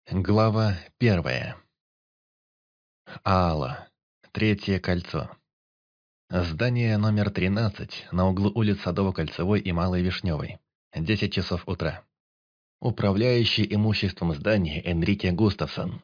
Глава 1. Аала. Третье кольцо. Здание номер 13 на углу улиц Садово-Кольцевой и Малой Вишневой. 10 часов утра. Управляющий имуществом здания Энрике Густавсон.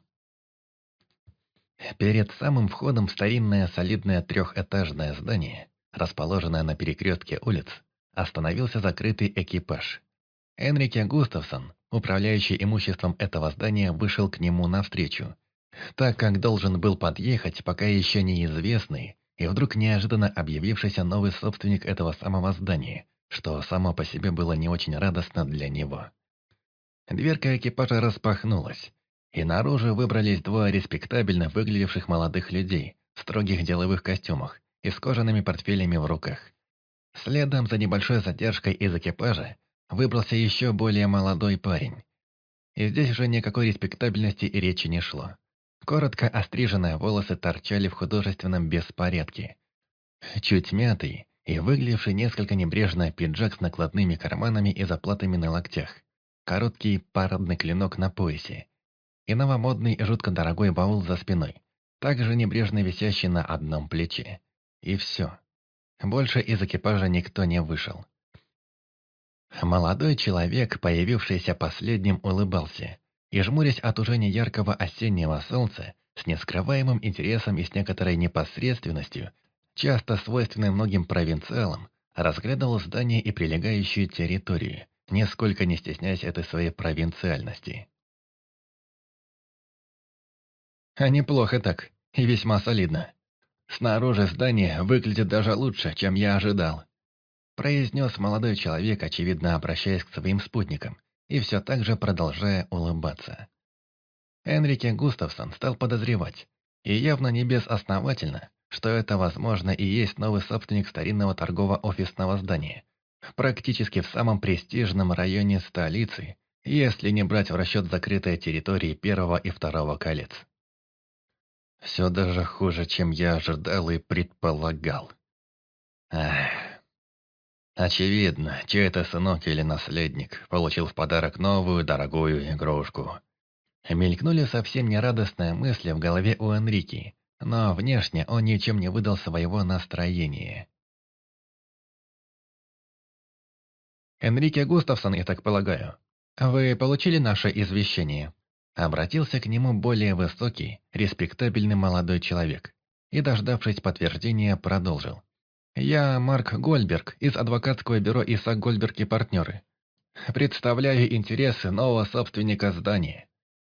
Перед самым входом в старинное солидное трехэтажное здание, расположенное на перекрестке улиц, остановился закрытый экипаж. Энрике Густавсон, управляющий имуществом этого здания, вышел к нему навстречу, так как должен был подъехать пока еще неизвестный и вдруг неожиданно объявившийся новый собственник этого самого здания, что само по себе было не очень радостно для него. Дверка экипажа распахнулась, и наружу выбрались двое респектабельно выглядевших молодых людей в строгих деловых костюмах и с кожаными портфелями в руках. Следом за небольшой задержкой из экипажа выбрался еще более молодой парень. И здесь уже никакой респектабельности и речи не шло. Коротко остриженные волосы торчали в художественном беспорядке. Чуть мятый и выглядевший несколько небрежно пиджак с накладными карманами и заплатами на локтях. Короткий парадный клинок на поясе. И новомодный и жутко дорогой баул за спиной, также небрежно висящий на одном плече. И все. Больше из экипажа никто не вышел. Молодой человек, появившийся последним, улыбался и, жмурясь от уже неяркого осеннего солнца, с нескрываемым интересом и с некоторой непосредственностью, часто свойственной многим провинциалам, разглядывал здание и прилегающую территорию, нисколько не стесняясь этой своей провинциальности. А неплохо так, и весьма солидно. Снаружи здание выглядит даже лучше, чем я ожидал. Произнес молодой человек, очевидно обращаясь к своим спутникам, и все так же продолжая улыбаться. Энрике Густавсон стал подозревать, и явно не безосновательно, что это, возможно, и есть новый собственник старинного торгово-офисного здания, практически в самом престижном районе столицы, если не брать в расчет закрытые территории первого и второго колец. Все даже хуже, чем я ожидал и предполагал. Ах. Очевидно, чей-то сынок или наследник получил в подарок новую дорогую игрушку. Мелькнули совсем нерадостные мысли в голове у Энрики, но внешне он ничем не выдал своего настроения. «Энрике Густавсон, я так полагаю, вы получили наше извещение?» Обратился к нему более высокий, респектабельный молодой человек и, дождавшись подтверждения, продолжил. «Я Марк Гольберг из адвокатского бюро Исаак Гольберг и партнеры. Представляю интересы нового собственника здания.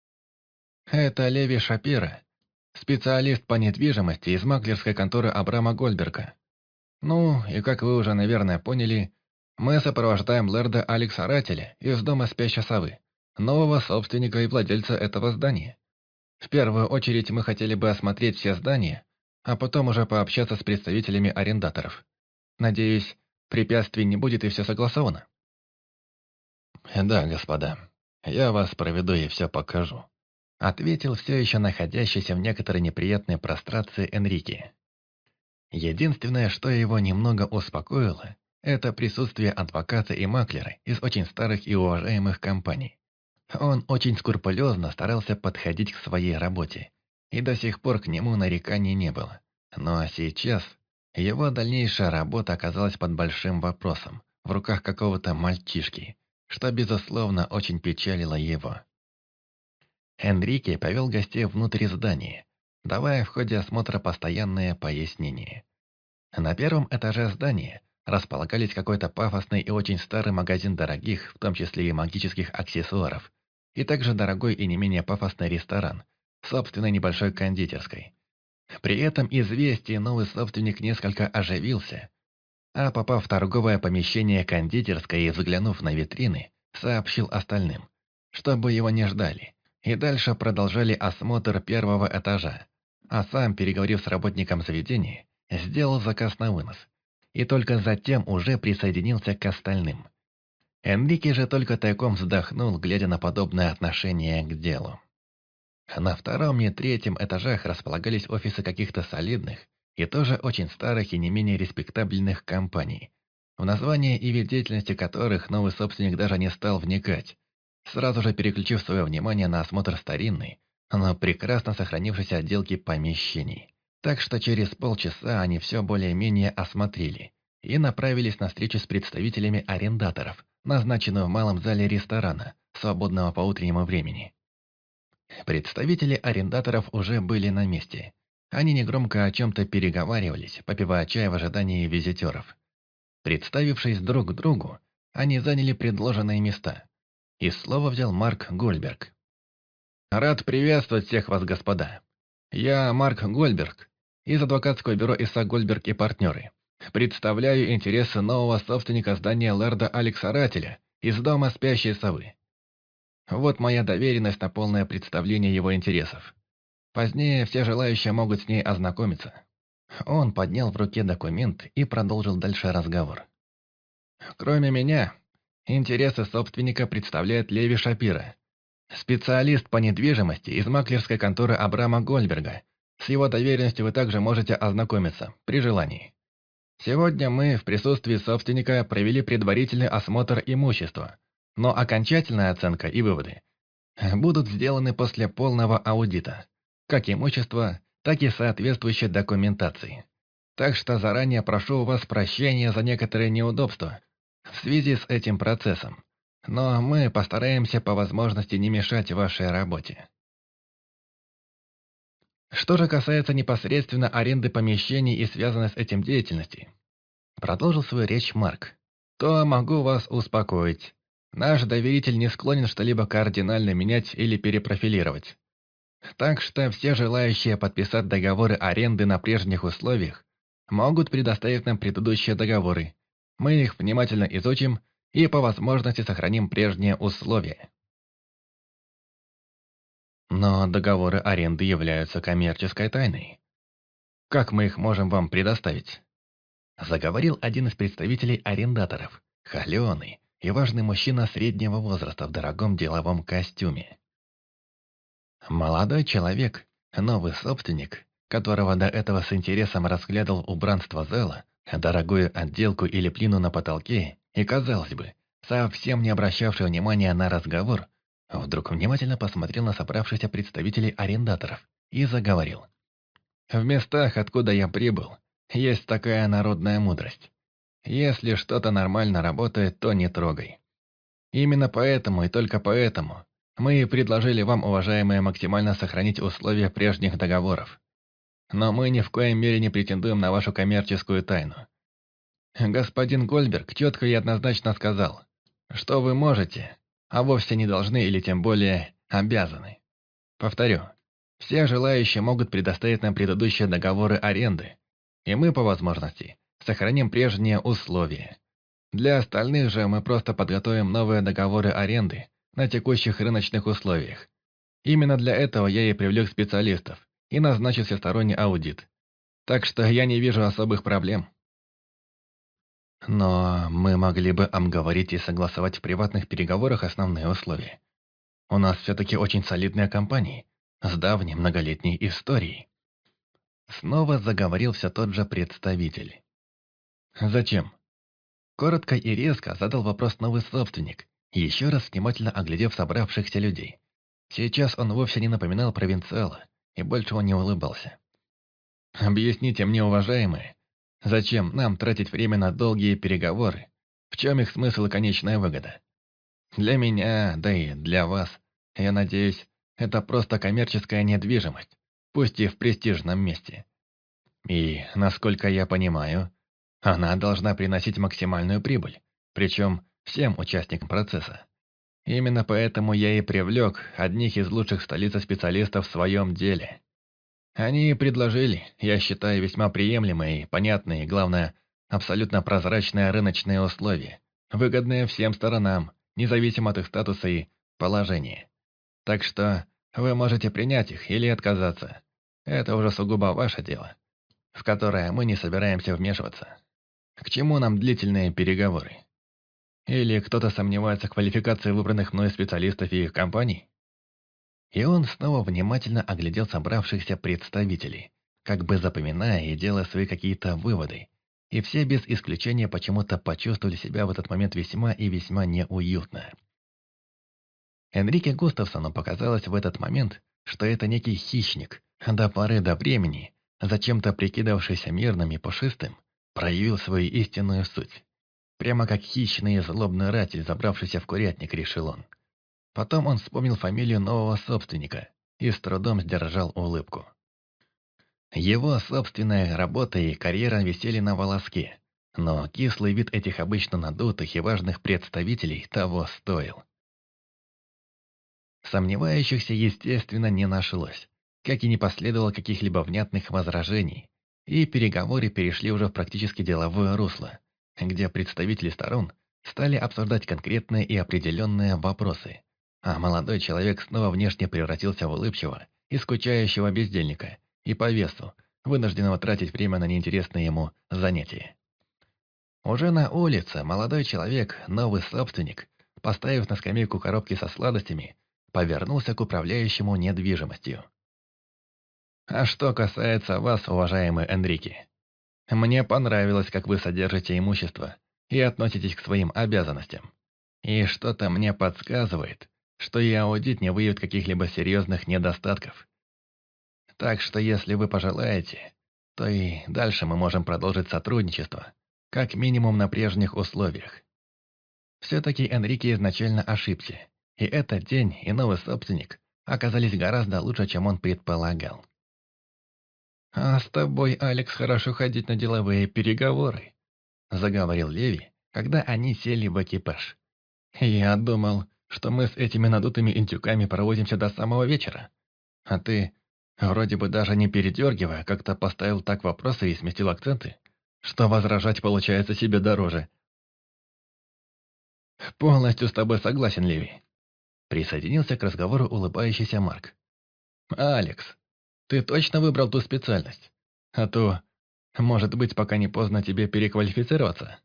Это Леви Шапира, специалист по недвижимости из маклерской конторы Абрама Гольберга. Ну, и как вы уже, наверное, поняли, мы сопровождаем лэрда Алекса Рателя из дома Спящей Совы, нового собственника и владельца этого здания. В первую очередь мы хотели бы осмотреть все здания, а потом уже пообщаться с представителями арендаторов. Надеюсь, препятствий не будет и все согласовано. «Да, господа, я вас проведу и все покажу», — ответил все еще находящийся в некоторой неприятной прострации Энрике. Единственное, что его немного успокоило, это присутствие адвоката и маклера из очень старых и уважаемых компаний. Он очень скрупулезно старался подходить к своей работе, и до сих пор к нему нареканий не было. Но сейчас его дальнейшая работа оказалась под большим вопросом, в руках какого-то мальчишки, что, безусловно, очень печалило его. Энрике повел гостей внутрь здания, давая в ходе осмотра постоянные пояснения. На первом этаже здания располагались какой-то пафосный и очень старый магазин дорогих, в том числе и магических аксессуаров, и также дорогой и не менее пафосный ресторан, собственной небольшой кондитерской. При этом известие новый собственник несколько оживился, а попав в торговое помещение кондитерской и взглянув на витрины, сообщил остальным, чтобы его не ждали, и дальше продолжали осмотр первого этажа, а сам, переговорив с работником заведения, сделал заказ на вынос, и только затем уже присоединился к остальным. Энрике же только тайком вздохнул, глядя на подобное отношение к делу. На втором и третьем этажах располагались офисы каких-то солидных и тоже очень старых и не менее респектабельных компаний, в название и вид деятельности которых новый собственник даже не стал вникать, сразу же переключив свое внимание на осмотр старинной, но прекрасно сохранившейся отделки помещений. Так что через полчаса они все более-менее осмотрели и направились на встречу с представителями арендаторов, назначенную в малом зале ресторана, свободного по утреннему времени. Представители арендаторов уже были на месте. Они негромко о чем-то переговаривались, попивая чай в ожидании визитеров. Представившись друг другу, они заняли предложенные места. И слово взял Марк Гольберг. «Рад приветствовать всех вас, господа. Я Марк Гольберг из адвокатского бюро Исаак Гольберг и партнеры. Представляю интересы нового собственника здания лорда Алекса Рателя из дома «Спящей совы». Вот моя доверенность на полное представление его интересов. Позднее все желающие могут с ней ознакомиться». Он поднял в руке документ и продолжил дальше разговор. «Кроме меня, интересы собственника представляет Леви Шапира, специалист по недвижимости из маклерской конторы Абрама Гольберга. С его доверенностью вы также можете ознакомиться, при желании. Сегодня мы в присутствии собственника провели предварительный осмотр имущества, но окончательная оценка и выводы будут сделаны после полного аудита, как имущества, так и соответствующей документации. Так что заранее прошу у вас прощения за некоторые неудобства в связи с этим процессом, но мы постараемся по возможности не мешать вашей работе. Что же касается непосредственно аренды помещений и связанной с этим деятельности, продолжил свою речь Марк, то могу вас успокоить. Наш доверитель не склонен что-либо кардинально менять или перепрофилировать. Так что все желающие подписать договоры аренды на прежних условиях могут предоставить нам предыдущие договоры. Мы их внимательно изучим и по возможности сохраним прежние условия. Но договоры аренды являются коммерческой тайной. Как мы их можем вам предоставить? Заговорил один из представителей арендаторов, холеный и важный мужчина среднего возраста в дорогом деловом костюме. Молодой человек, новый собственник, которого до этого с интересом разглядывал убранство зала, дорогую отделку и лепнину на потолке, и, казалось бы, совсем не обращавший внимания на разговор, вдруг внимательно посмотрел на собравшихся представителей арендаторов и заговорил. «В местах, откуда я прибыл, есть такая народная мудрость. Если что-то нормально работает, то не трогай. Именно поэтому и только поэтому мы и предложили вам, уважаемые, максимально сохранить условия прежних договоров. Но мы ни в коем мере не претендуем на вашу коммерческую тайну. Господин Гольберг четко и однозначно сказал, что вы можете, а вовсе не должны или тем более обязаны. Повторю, все желающие могут предоставить нам предыдущие договоры аренды, и мы, по возможности, сохраним прежние условия. Для остальных же мы просто подготовим новые договоры аренды на текущих рыночных условиях. Именно для этого я и привлек специалистов и назначил всесторонний аудит. Так что я не вижу особых проблем. Но мы могли бы обговорить и согласовать в приватных переговорах основные условия. У нас все-таки очень солидная компания, с давней многолетней историей. Снова заговорил все тот же представитель. Зачем? Коротко и резко задал вопрос новый собственник, еще раз внимательно оглядев собравшихся людей. Сейчас он вовсе не напоминал провинциала, и больше он не улыбался. «Объясните мне, уважаемые, зачем нам тратить время на долгие переговоры? В чем их смысл и конечная выгода? Для меня, да и для вас, я надеюсь, это просто коммерческая недвижимость, пусть и в престижном месте. И, насколько я понимаю, она должна приносить максимальную прибыль, причем всем участникам процесса. Именно поэтому я и привлек одних из лучших в столице специалистов в своем деле. Они предложили, я считаю, весьма приемлемые, понятные и, главное, абсолютно прозрачные рыночные условия, выгодные всем сторонам, независимо от их статуса и положения. Так что вы можете принять их или отказаться. Это уже сугубо ваше дело, в которое мы не собираемся вмешиваться. К чему нам длительные переговоры? Или кто-то сомневается в квалификации выбранных мной специалистов и их компаний? И он снова внимательно оглядел собравшихся представителей, как бы запоминая и делая свои какие-то выводы. И все без исключения почему-то почувствовали себя в этот момент весьма и весьма неуютно. Энрике Густавсону показалось в этот момент, что это некий хищник, до поры до времени, зачем-то прикидывавшийся мирным и пушистым, проявил свою истинную суть. Прямо как хищный и злобный ратель, забравшийся в курятник, решил он. Потом он вспомнил фамилию нового собственника и с трудом сдержал улыбку. Его собственная работа и карьера висели на волоске, но кислый вид этих обычно надутых и важных представителей того стоил. Сомневающихся, естественно, не нашлось, как и не последовало каких-либо внятных возражений, и переговоры перешли уже в практически деловое русло, где представители сторон стали обсуждать конкретные и определенные вопросы, а молодой человек снова внешне превратился в улыбчивого и скучающего бездельника и повесу, вынужденного тратить время на неинтересные ему занятия. Уже на улице молодой человек, новый собственник, поставив на скамейку коробки со сладостями, повернулся к управляющему недвижимостью. «А что касается вас, уважаемый Энрике, мне понравилось, как вы содержите имущество и относитесь к своим обязанностям. И что-то мне подсказывает, что и аудит не выявит каких-либо серьезных недостатков. Так что если вы пожелаете, то и дальше мы можем продолжить сотрудничество, как минимум на прежних условиях. Все-таки Энрике изначально ошибся, и этот день и новый собственник оказались гораздо лучше, чем он предполагал. «А с тобой, Алекс, хорошо ходить на деловые переговоры», заговорил Леви, когда они сели в экипаж. «Я думал, что мы с этими надутыми индюками проводимся до самого вечера. А ты, вроде бы даже не передергивая, как-то поставил так вопросы и сместил акценты, что возражать получается себе дороже». «Полностью с тобой согласен, Леви», присоединился к разговору улыбающийся Марк. «Алекс, ты точно выбрал ту специальность? А то, может быть, пока не поздно тебе переквалифицироваться».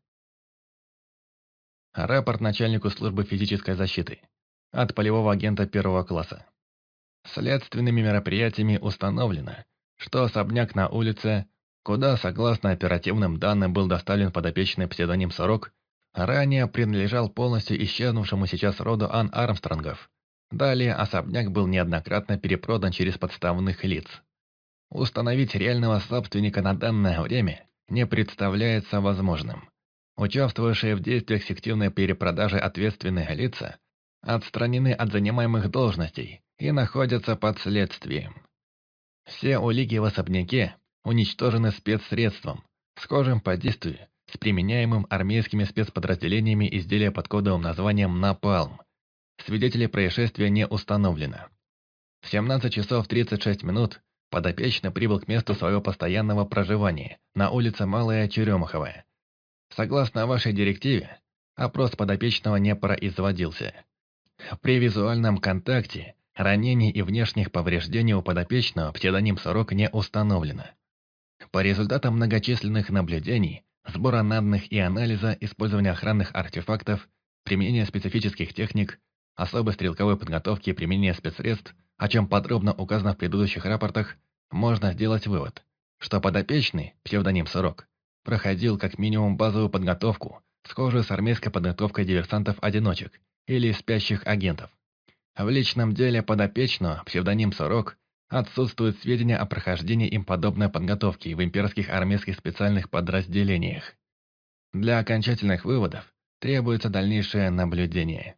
Рапорт начальнику службы физической защиты от полевого агента первого класса. Следственными мероприятиями установлено, что особняк на улице, куда, согласно оперативным данным, был доставлен подопечный псевдоним «Сорок», ранее принадлежал полностью исчезнувшему сейчас роду Ан Армстронгов. Далее особняк был неоднократно перепродан через подставных лиц. Установить реального собственника на данное время не представляется возможным. Участвовавшие в действиях сективной перепродажи ответственные лица отстранены от занимаемых должностей и находятся под следствием. Все улики в особняке уничтожены спецсредством, схожим по действию с применяемым армейскими спецподразделениями изделия под кодовым названием «Напалм». Свидетелей происшествия не установлено. В 17 часов 36 минут подопечный прибыл к месту своего постоянного проживания на улице Малая Черемуховая. Согласно вашей директиве, опрос подопечного не производился. При визуальном контакте ранений и внешних повреждений у подопечного псевдоним «Сорок» не установлено. По результатам многочисленных наблюдений, сбора данных и анализа, использования охранных артефактов, применения специфических техник, особой стрелковой подготовки и применения спецсредств, о чем подробно указано в предыдущих рапортах, можно сделать вывод, что подопечный, псевдоним «Сорок», проходил как минимум базовую подготовку, схожую с армейской подготовкой диверсантов-одиночек или спящих агентов. В личном деле подопечного, псевдоним «Сорок», отсутствуют сведения о прохождении им подобной подготовки в имперских армейских специальных подразделениях. Для окончательных выводов требуется дальнейшее наблюдение.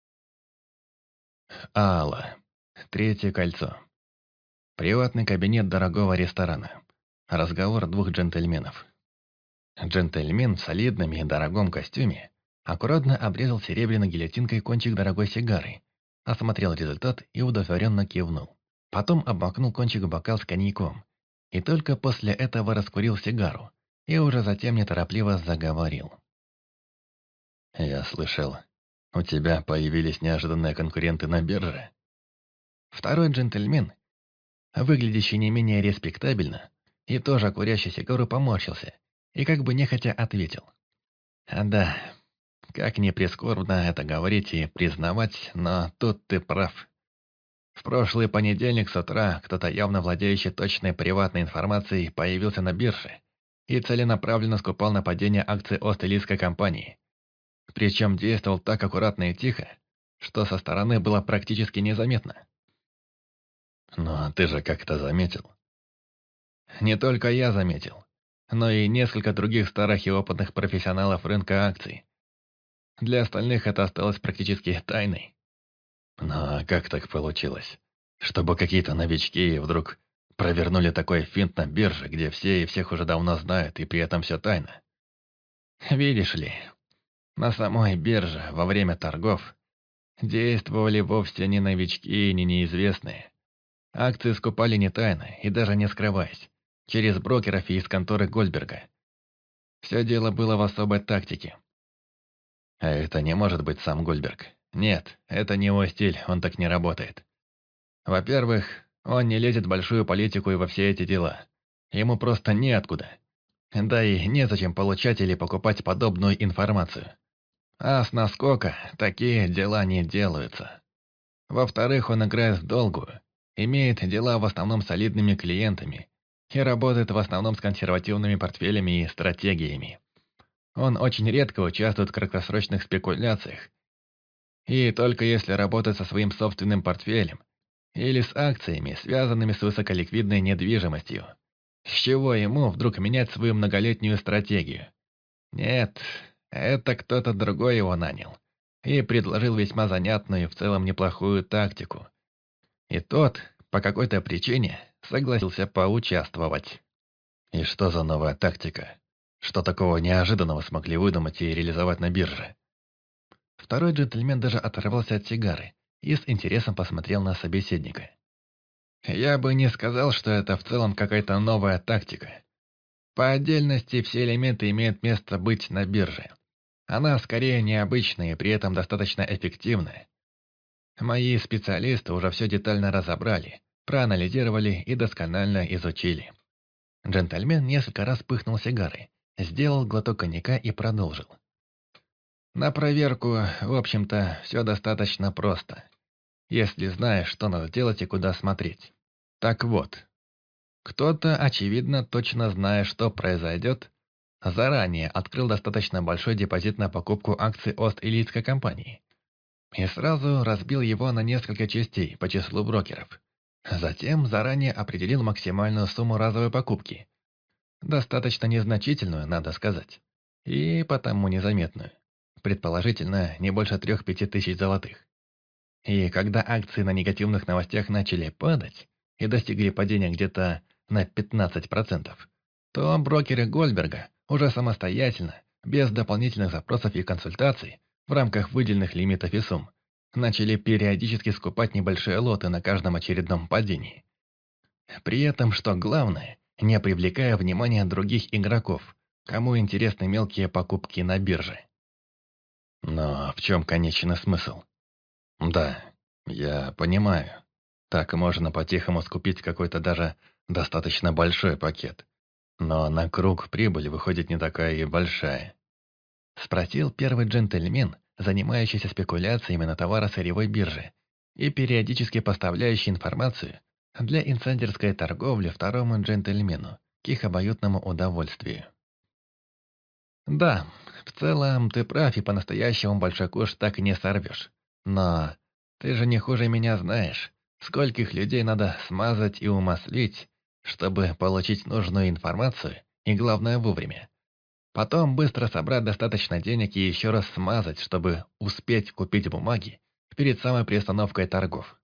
Алла. Третье кольцо. Приватный кабинет дорогого ресторана. Разговор двух джентльменов. Джентльмен в солидном и дорогом костюме аккуратно обрезал серебряной гильотинкой кончик дорогой сигары, осмотрел результат и удовлетворенно кивнул. Потом обмакнул кончик в бокал с коньяком, и только после этого раскурил сигару, и уже затем неторопливо заговорил. «Я слышал, у тебя появились неожиданные конкуренты на бирже?» Второй джентльмен, выглядящий не менее респектабельно, и тоже курящий сигару, поморщился, и как бы нехотя ответил. «Да, как ни прискорбно это говорить и признавать, но тут ты прав. В прошлый понедельник с утра кто-то, явно владеющий точной приватной информацией, появился на бирже и целенаправленно скупал на падение акций Ост-Илийской компании. Причем действовал так аккуратно и тихо, что со стороны было практически незаметно. Но ты же как-то заметил. Не только я заметил, но и несколько других старых и опытных профессионалов рынка акций. Для остальных это осталось практически тайной. Но как так получилось? Чтобы какие-то новички вдруг провернули такой финт на бирже, где все и всех уже давно знают, и при этом все тайно. Видишь ли, на самой бирже во время торгов действовали вовсе не новички и не неизвестные. Акции скупали не тайно и даже не скрываясь, через брокеров и из конторы Гольдберга. Все дело было в особой тактике. А это не может быть сам Гольдберг. Нет, это не его стиль, он так не работает. Во-первых, он не лезет в большую политику и во все эти дела. Ему просто неоткуда. Да и незачем получать или покупать подобную информацию. А с наскока такие дела не делаются. Во-вторых, он играет в долгую, имеет дела в основном с солидными клиентами и работает в основном с консервативными портфелями и стратегиями. Он очень редко участвует в краткосрочных спекуляциях. И только если работает со своим собственным портфелем или с акциями, связанными с высоколиквидной недвижимостью. С чего ему вдруг менять свою многолетнюю стратегию? Нет, это кто-то другой его нанял и предложил весьма занятную и в целом неплохую тактику. И тот, по какой-то причине, согласился поучаствовать. И что за новая тактика? Что такого неожиданного смогли выдумать и реализовать на бирже? Второй джентльмен даже оторвался от сигары и с интересом посмотрел на собеседника. Я бы не сказал, что это в целом какая-то новая тактика. По отдельности все элементы имеют место быть на бирже. Она скорее необычная и при этом достаточно эффективная. Мои специалисты уже все детально разобрали, проанализировали и досконально изучили. Джентльмен несколько раз пыхнул сигарой, сделал глоток коньяка и продолжил. На проверку, в общем-то, все достаточно просто, если знаешь, что надо делать и куда смотреть. Так вот, кто-то, очевидно, точно зная, что произойдет, заранее открыл достаточно большой депозит на покупку акций Ост-Илийской компании и сразу разбил его на несколько частей по числу брокеров. Затем заранее определил максимальную сумму разовой покупки, достаточно незначительную, надо сказать, и потому незаметную, предположительно не больше 3-5 тысяч золотых. И когда акции на негативных новостях начали падать и достигли падения где-то на 15%, то брокеры Гольдберга уже самостоятельно, без дополнительных запросов и консультаций, в рамках выделенных лимитов и сумм, начали периодически скупать небольшие лоты на каждом очередном падении. При этом, что главное, не привлекая внимания других игроков, кому интересны мелкие покупки на бирже. Но в чем конечный смысл? Да, я понимаю. Так можно по-тихому скупить какой-то даже достаточно большой пакет. Но на круг прибыль выходит не такая и большая. Спросил первый джентльмен, занимающийся спекуляциями на товаро-сырьевой бирже и периодически поставляющий информацию для инсайдерской торговли второму джентльмену к их обоюдному удовольствию. Да, в целом ты прав, и по-настоящему большой куш так и не сорвешь. Но ты же не хуже меня знаешь, скольких людей надо смазать и умаслить, чтобы получить нужную информацию, и главное вовремя. Потом быстро собрать достаточно денег и еще раз смазать, чтобы успеть купить бумаги перед самой приостановкой торгов.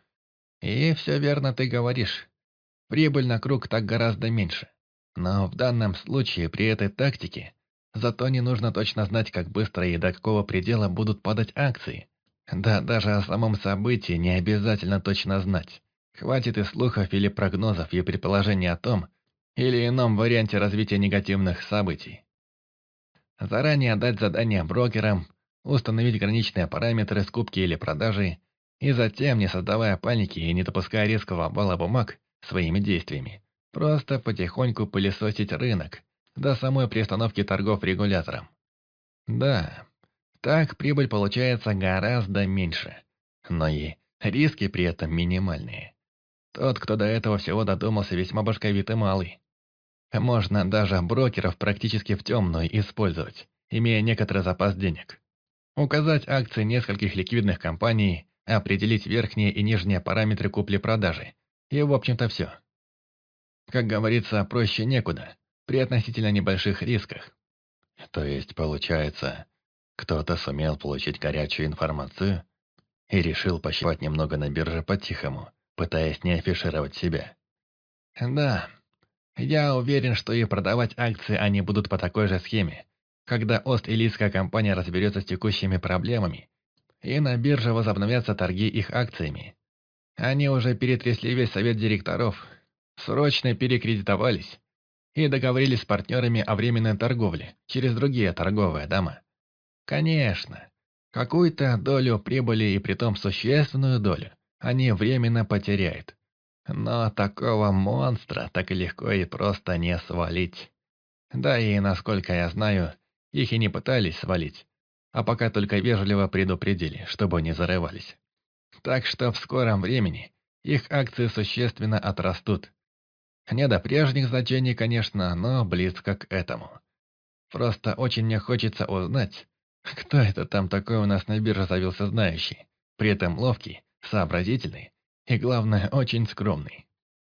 И все верно ты говоришь. Прибыль на круг так гораздо меньше. Но в данном случае при этой тактике зато не нужно точно знать, как быстро и до какого предела будут падать акции. Да даже о самом событии не обязательно точно знать. Хватит и слухов или прогнозов и предположений о том или ином варианте развития негативных событий. Заранее дать задание брокерам, установить граничные параметры скупки или продажи, и затем, не создавая паники и не допуская резкого обвала бумаг своими действиями, просто потихоньку пылесосить рынок до самой приостановки торгов регулятором. Да, так прибыль получается гораздо меньше, но и риски при этом минимальные. Тот, кто до этого всего додумался, весьма башковитый малый. Можно даже брокеров практически в темную использовать, имея некоторый запас денег. Указать акции нескольких ликвидных компаний, определить верхние и нижние параметры купли-продажи. И, в общем-то, все. Как говорится, проще некуда, при относительно небольших рисках. То есть, получается, кто-то сумел получить горячую информацию и решил пощипать немного на бирже по-тихому, пытаясь не афишировать себя. Да, я уверен, что и продавать акции они будут по такой же схеме, когда Ост-Илийская компания разберется с текущими проблемами, и на бирже возобновятся торги их акциями. Они уже перетрясли весь совет директоров, срочно перекредитовались и договорились с партнерами о временной торговле через другие торговые дома. Конечно, какую-то долю прибыли и притом существенную долю они временно потеряют. Но такого монстра так легко и просто не свалить. Да и, насколько я знаю, их и не пытались свалить, а пока только вежливо предупредили, чтобы не зарывались. Так что в скором времени их акции существенно отрастут. Не до прежних значений, конечно, но близко к этому. Просто очень мне хочется узнать, кто это там такой у нас на бирже завелся знающий, при этом ловкий, сообразительный и, главное, очень скромный.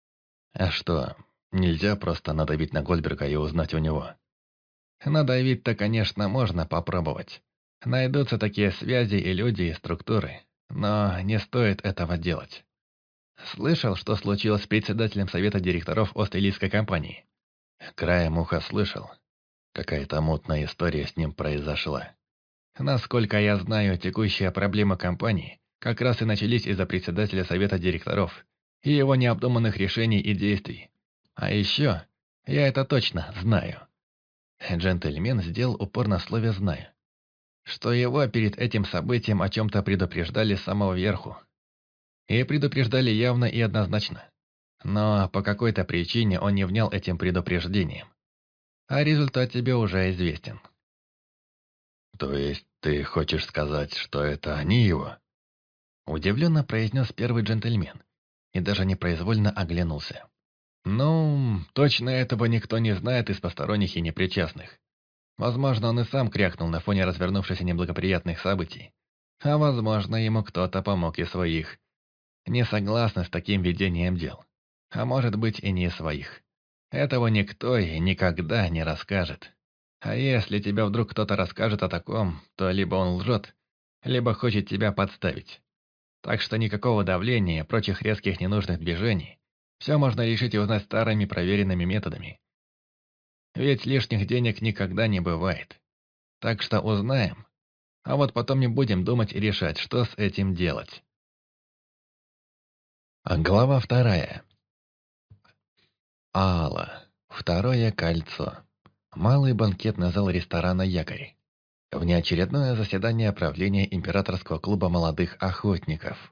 А что, нельзя просто надавить на Гольдберга и узнать у него? Надавить-то, конечно, можно попробовать. Найдутся такие связи и люди, и структуры, но не стоит этого делать. Слышал, что случилось с председателем совета директоров Ост-Илийской компании? Краем уха слышал. Какая-то мутная история с ним произошла. Насколько я знаю, текущие проблемы компании как раз и начались из-за председателя совета директоров и его необдуманных решений и действий. А еще, я это точно знаю. Джентльмен сделал упор на слове «знаю», что его перед этим событием о чем-то предупреждали с самого верху. И предупреждали явно и однозначно. Но по какой-то причине он не внял этим предупреждением. А результат тебе уже известен. То есть ты хочешь сказать, что это они его? Удивленно произнес первый джентльмен и даже непроизвольно оглянулся. Ну, точно этого никто не знает из посторонних и непричастных. Возможно, он и сам крякнул на фоне развернувшихся неблагоприятных событий. А возможно, ему кто-то помог из своих. Не согласны с таким ведением дел. А может быть и не своих. Этого никто и никогда не расскажет. А если тебе вдруг кто-то расскажет о таком, то либо он лжет, либо хочет тебя подставить. Так что никакого давления, прочих резких ненужных движений. Все можно решить и узнать старыми проверенными методами. Ведь лишних денег никогда не бывает. Так что узнаем, а вот потом не будем думать и решать, что с этим делать. Глава 2. Алла. Второе кольцо. Малый банкетный зал ресторана «Якорь». Внеочередное заседание правления Императорского клуба молодых охотников.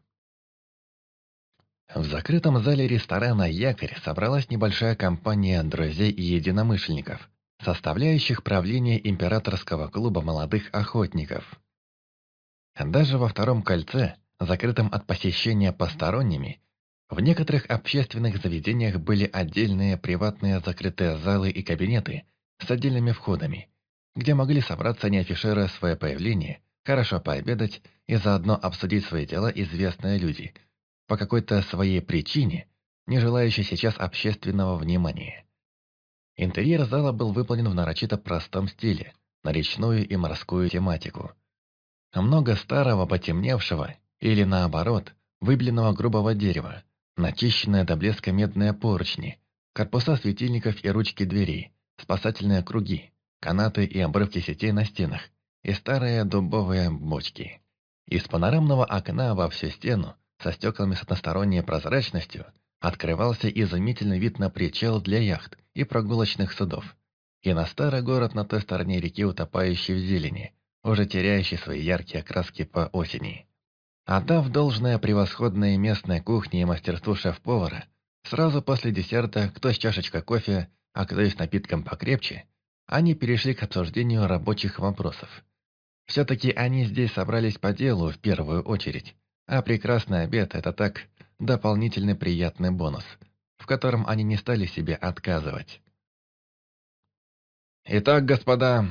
В закрытом зале ресторана «Якорь» собралась небольшая компания друзей и единомышленников, составляющих правление Императорского клуба молодых охотников. Даже во втором кольце, закрытом от посещения посторонними, в некоторых общественных заведениях были отдельные приватные закрытые залы и кабинеты с отдельными входами, где могли собраться, не афишируя свое появление, хорошо пообедать и заодно обсудить свои дела известные люди, по какой-то своей причине, не желающие сейчас общественного внимания. Интерьер зала был выполнен в нарочито простом стиле, на речную и морскую тематику. Много старого, потемневшего, или наоборот, выбеленного грубого дерева, начищенные до блеска медные поручни, корпуса светильников и ручки дверей, спасательные круги, канаты и обрывки сетей на стенах, и старые дубовые бочки. Из панорамного окна во всю стену, со стеклами с односторонней прозрачностью, открывался изумительный вид на причал для яхт и прогулочных судов, и на старый город на той стороне реки, утопающий в зелени, уже теряющий свои яркие краски по осени. Отдав должное превосходной местной кухне и мастерству шеф-повара, сразу после десерта, кто с чашечкой кофе, а кто и с напитком покрепче, они перешли к обсуждению рабочих вопросов. Все-таки они здесь собрались по делу в первую очередь, а прекрасный обед – это так, дополнительный приятный бонус, в котором они не стали себе отказывать. «Итак, господа,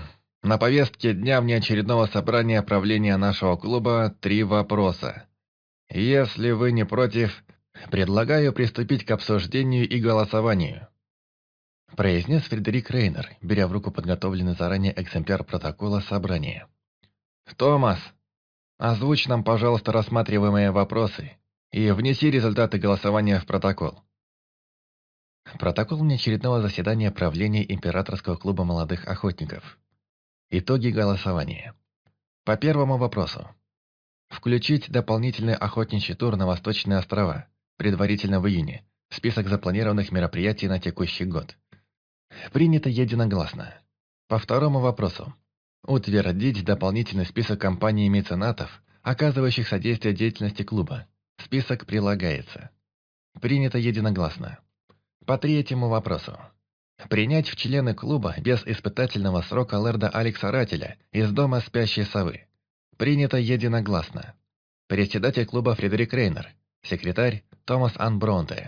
На повестке дня внеочередного собрания правления нашего клуба 3 вопроса. Если вы не против, предлагаю приступить к обсуждению и голосованию. Произнес Фредерик Рейнер, беря в руку подготовленный заранее экземпляр протокола собрания. «Томас, озвучь нам, пожалуйста, рассматриваемые вопросы и внеси результаты голосования в протокол». Протокол внеочередного заседания правления Императорского клуба молодых охотников. Итоги голосования. По первому вопросу. Включить дополнительный охотничий тур на Восточные острова, предварительно в июне, в список запланированных мероприятий на текущий год. Принято единогласно. По второму вопросу. Утвердить дополнительный список компаний-меценатов, оказывающих содействие деятельности клуба. Список прилагается. Принято единогласно. По третьему вопросу. Принять в члены клуба без испытательного срока лорда Алекса Рателя из дома спящей совы. Принято единогласно. Председатель клуба Фредерик Рейнер. Секретарь Томас Анбронте.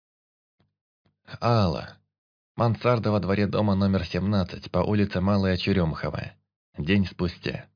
Алла. Мансарда во дворе дома номер 17 по улице Малая Черемухова. День спустя.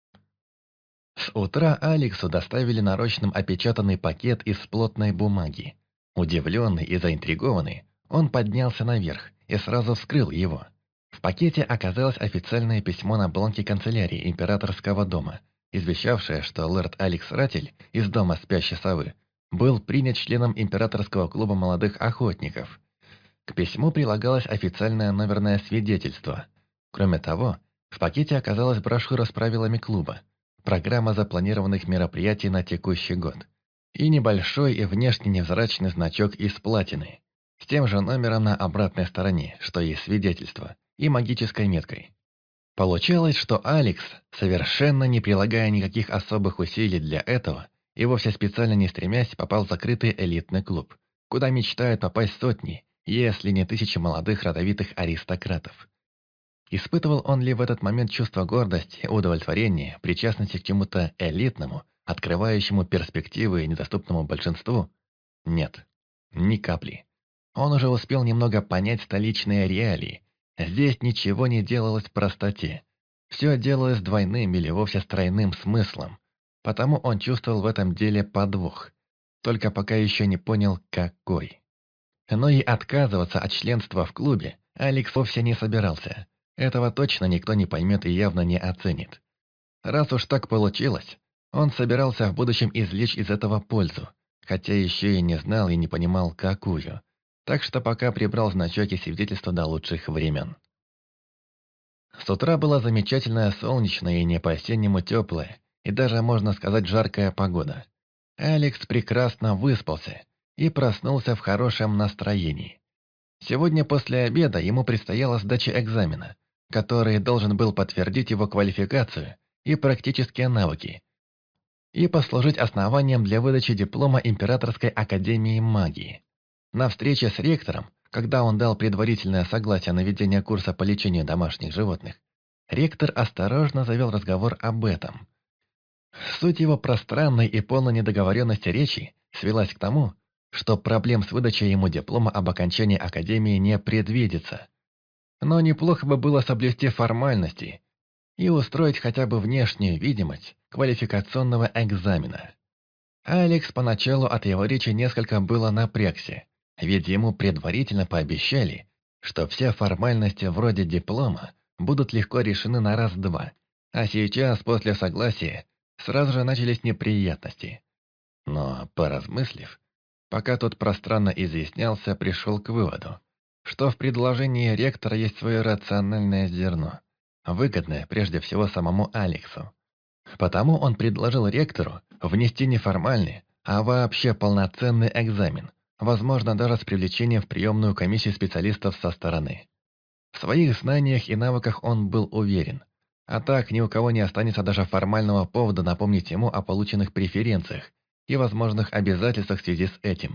С утра Алексу доставили нарочным опечатанный пакет из плотной бумаги. Удивленный и заинтригованный, он поднялся наверх и сразу вскрыл его. В пакете оказалось официальное письмо на бланке канцелярии императорского дома, извещавшее, что лорд Алекс Ратель из дома спящей совы был принят членом императорского клуба молодых охотников. К письму прилагалось официальное номерное свидетельство. Кроме того, в пакете оказалась брошюра с правилами клуба, программа запланированных мероприятий на текущий год и небольшой и внешне невзрачный значок из платины, с тем же номером на обратной стороне, что и свидетельство, и магической меткой. Получалось, что Алекс, совершенно не прилагая никаких особых усилий для этого, и вовсе специально не стремясь, попал в закрытый элитный клуб, куда мечтают попасть сотни, если не тысячи молодых родовитых аристократов. Испытывал он ли в этот момент чувство гордости, удовлетворения, причастности к чему-то элитному, открывающему перспективы недоступному большинству? Нет, ни капли. Он уже успел немного понять столичные реалии. Здесь ничего не делалось в простоте. Все делалось с двойным или вовсе с тройным смыслом. Потому он чувствовал в этом деле подвох. Только пока еще не понял, какой. Но и отказываться от членства в клубе Алекс вовсе не собирался. Этого точно никто не поймет и явно не оценит. Раз уж так получилось, он собирался в будущем извлечь из этого пользу, хотя еще и не знал и не понимал, какую. Так что пока прибрал значок и свидетельство до лучших времен. С утра была замечательная солнечная и не по-осеннему теплая, и даже, можно сказать, жаркая погода. Алекс прекрасно выспался и проснулся в хорошем настроении. Сегодня после обеда ему предстояла сдача экзамена, который должен был подтвердить его квалификацию и практические навыки, и послужить основанием для выдачи диплома Императорской академии магии. На встрече с ректором, когда он дал предварительное согласие на ведение курса по лечению домашних животных, ректор осторожно завел разговор об этом. Суть его пространной и полной недоговоренности речи свелась к тому, что проблем с выдачей ему диплома об окончании академии не предвидится. Но неплохо бы было соблюсти формальности и устроить хотя бы внешнюю видимость квалификационного экзамена. Алекс поначалу от его речи несколько было напрягся, ведь ему предварительно пообещали, что все формальности вроде диплома будут легко решены на раз-два, а сейчас, после согласия, сразу же начались неприятности. Но, поразмыслив, пока тот пространно изъяснялся, пришел к выводу, что в предложении ректора есть свое рациональное зерно, выгодное прежде всего самому Алексу. Потому он предложил ректору внести не формальный, а вообще полноценный экзамен, возможно, даже с привлечением в приемную комиссию специалистов со стороны. В своих знаниях и навыках он был уверен, а так ни у кого не останется даже формального повода напомнить ему о полученных преференциях и возможных обязательствах в связи с этим.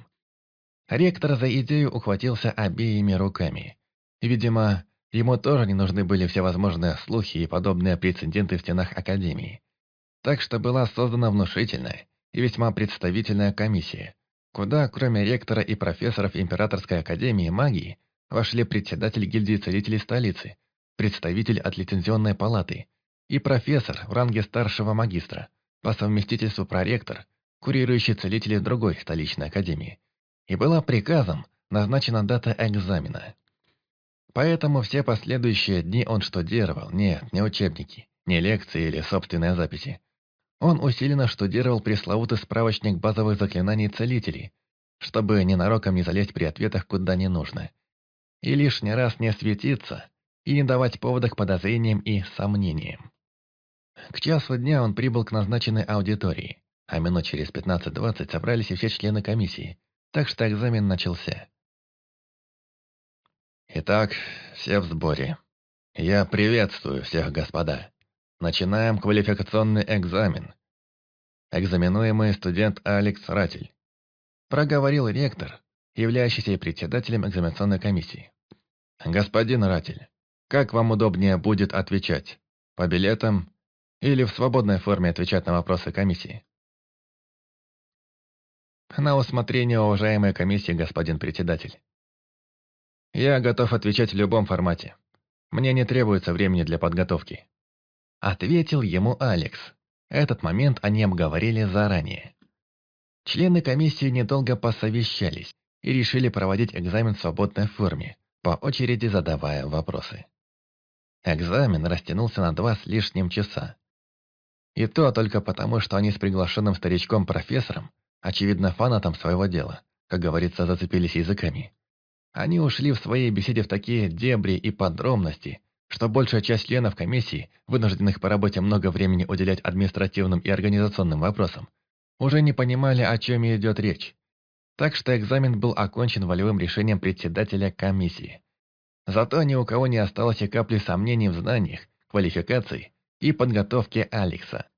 Ректор за идею ухватился обеими руками. Видимо, ему тоже не нужны были всевозможные слухи и подобные прецеденты в стенах Академии. Так что была создана внушительная и весьма представительная комиссия, куда, кроме ректора и профессоров Императорской Академии Магии, вошли председатель гильдии целителей столицы, представитель от лицензионной палаты, и профессор в ранге старшего магистра, по совместительству проректор, курирующий целителей другой столичной академии. И была приказом назначена дата экзамена. Поэтому все последующие дни он штудировал, нет, не учебники, не лекции или собственные записи. Он усиленно штудировал пресловутый справочник базовых заклинаний целителей, чтобы ненароком не залезть при ответах куда не нужно. И лишний раз не светиться, и не давать повода к подозрениям и сомнениям. К часу дня он прибыл к назначенной аудитории, а минут через 15-20 собрались и все члены комиссии, так что экзамен начался. Итак, все в сборе. Я приветствую всех, господа. Начинаем квалификационный экзамен. Экзаменуемый студент Алекс Ратель. Проговорил ректор, являющийся и председателем экзаменационной комиссии. Господин Ратель, как вам удобнее будет отвечать? По билетам или в свободной форме отвечать на вопросы комиссии? На усмотрение уважаемой комиссии, господин председатель. Я готов отвечать в любом формате. Мне не требуется времени для подготовки. Ответил ему Алекс. Этот момент они обговорили заранее. Члены комиссии недолго посовещались и решили проводить экзамен в свободной форме, по очереди задавая вопросы. Экзамен растянулся на 2 с лишним часа. И то только потому, что они с приглашенным старичком-профессором, очевидно фанатом своего дела, как говорится, зацепились языками. Они ушли в своей беседе в такие дебри и подробности, что большая часть членов комиссии, вынужденных по работе много времени уделять административным и организационным вопросам, уже не понимали, о чем идет речь. Так что экзамен был окончен волевым решением председателя комиссии. Зато ни у кого не осталось и капли сомнений в знаниях, квалификации и подготовке Алекса.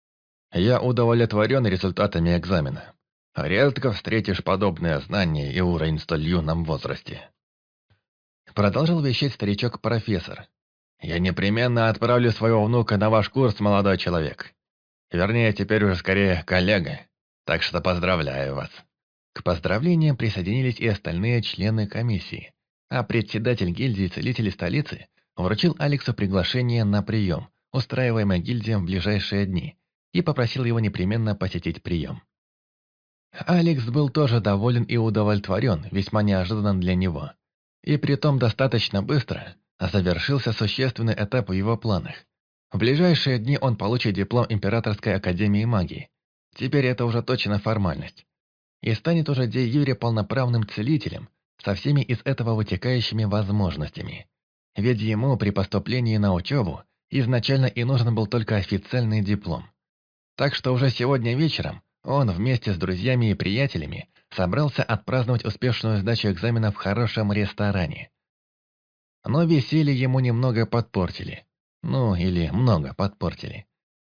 Я удовлетворен результатами экзамена. Редко встретишь подобные знания и уровень в столь юном возрасте. Продолжил вещать старичок-профессор. Я непременно отправлю своего внука на ваш курс, молодой человек. Вернее, теперь уже скорее коллега. Так что поздравляю вас. К поздравлениям присоединились и остальные члены комиссии, а председатель гильдии целителей столицы вручил Алексу приглашение на прием, устраиваемый гильдией в ближайшие дни, и попросил его непременно посетить прием. Алекс был тоже доволен и удовлетворен, весьма неожиданно для него. И притом достаточно быстро завершился существенный этап в его планах. В ближайшие дни он получит диплом Императорской Академии Магии. Теперь это уже точно формальность. И станет уже де юре полноправным целителем, со всеми из этого вытекающими возможностями. Ведь ему при поступлении на учебу изначально и нужен был только официальный диплом. Так что уже сегодня вечером он вместе с друзьями и приятелями собрался отпраздновать успешную сдачу экзамена в хорошем ресторане. Но веселье ему немного подпортили. Ну, или много подпортили.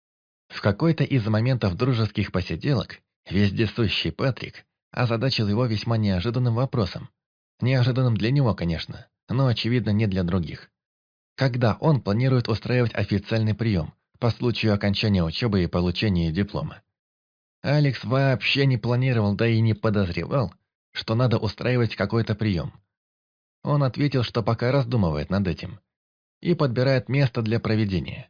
В какой-то из моментов дружеских посиделок вездесущий Патрик озадачил его весьма неожиданным вопросом. Неожиданным для него, конечно, но, очевидно, не для других. Когда он планирует устраивать официальный прием по случаю окончания учебы и получения диплома? Алекс вообще не планировал, да и не подозревал, что надо устраивать какой-то прием. Он ответил, что пока раздумывает над этим и подбирает место для проведения.